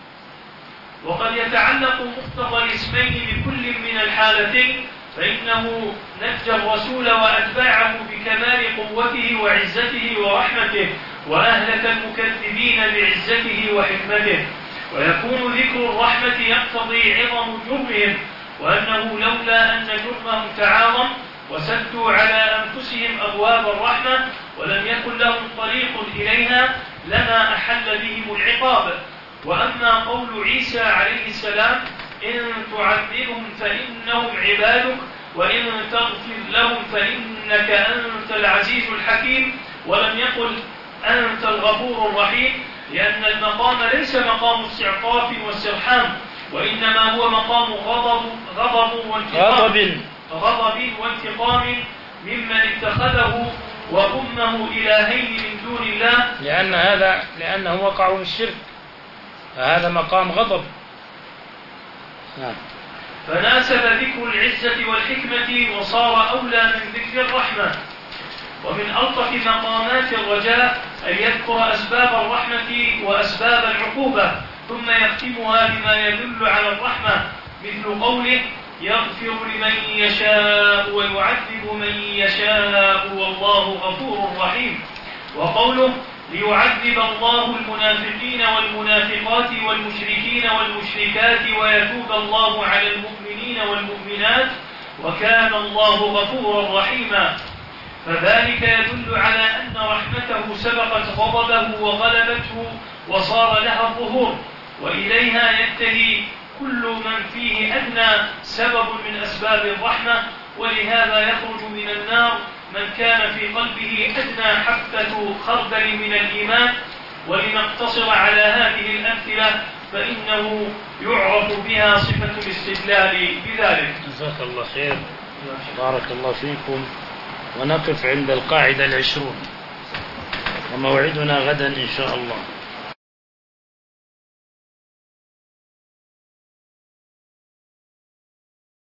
وقد يتعلق مقتضى الاسمين بكل من الحالتين، فإنه نجى الرسول وأتباعه بكمال قوته وعزته ورحمته، وأهلك المكذبين بعزته وحكمته. ويكون ذكر الرحمة يقتضي عظم جرمهم، وأنه لولا أن جرمهم تعاظم وسدوا على أنفسهم أبواب الرحمة ولم يكن لهم طريق إليها لما أحل بهم العقاب. وأما قول عيسى عليه السلام إن تعذبهم فإنهم عبادك وإن تغفر لهم فإنك أنت العزيز الحكيم، ولم يقل أنت الغفور الرحيم، لأن المقام ليس مقام استعطاف واسترحام، وإنما هو مقام غضب غضب وانتقام غضب غضب وانتقام ممن اتخذه وأمه إلهين من دون الله، لأن هذا لأنه وقعوا في الشرك، فهذا مقام غضب. نعم. فناسب ذكر العزة والحكمة وصار أولى من ذكر الرحمة. ومن ألطف مقامات الرجاء أن يذكر أسباب الرحمة وأسباب العقوبة، ثم يختمها بما يدل على الرحمة، مثل قوله يغفر لمن يشاء ويعذب من يشاء والله غفور رحيم، وقوله ليعذب الله المنافقين والمنافقات والمشركين والمشركات ويتوب الله على المؤمنين والمؤمنات وكان الله غفورا رحيما. فذلك يدل على أن رحمته سبقت غضبه وغلبته وصار لها الظهور، وإليها ينتهي كل من فيه أدنى سبب من أسباب الرحمة، ولهذا يخرج من النار من كان في قلبه أدنى حبة خردل من الإيمان. ولنقتصر على هذه الأمثلة فإنه يعرف بها صفة الاستدلال بذلك. جزاك الله خير، بارك الله فيكم. ونقف عند القاعدة العشرون، وموعدنا غدا إن شاء الله.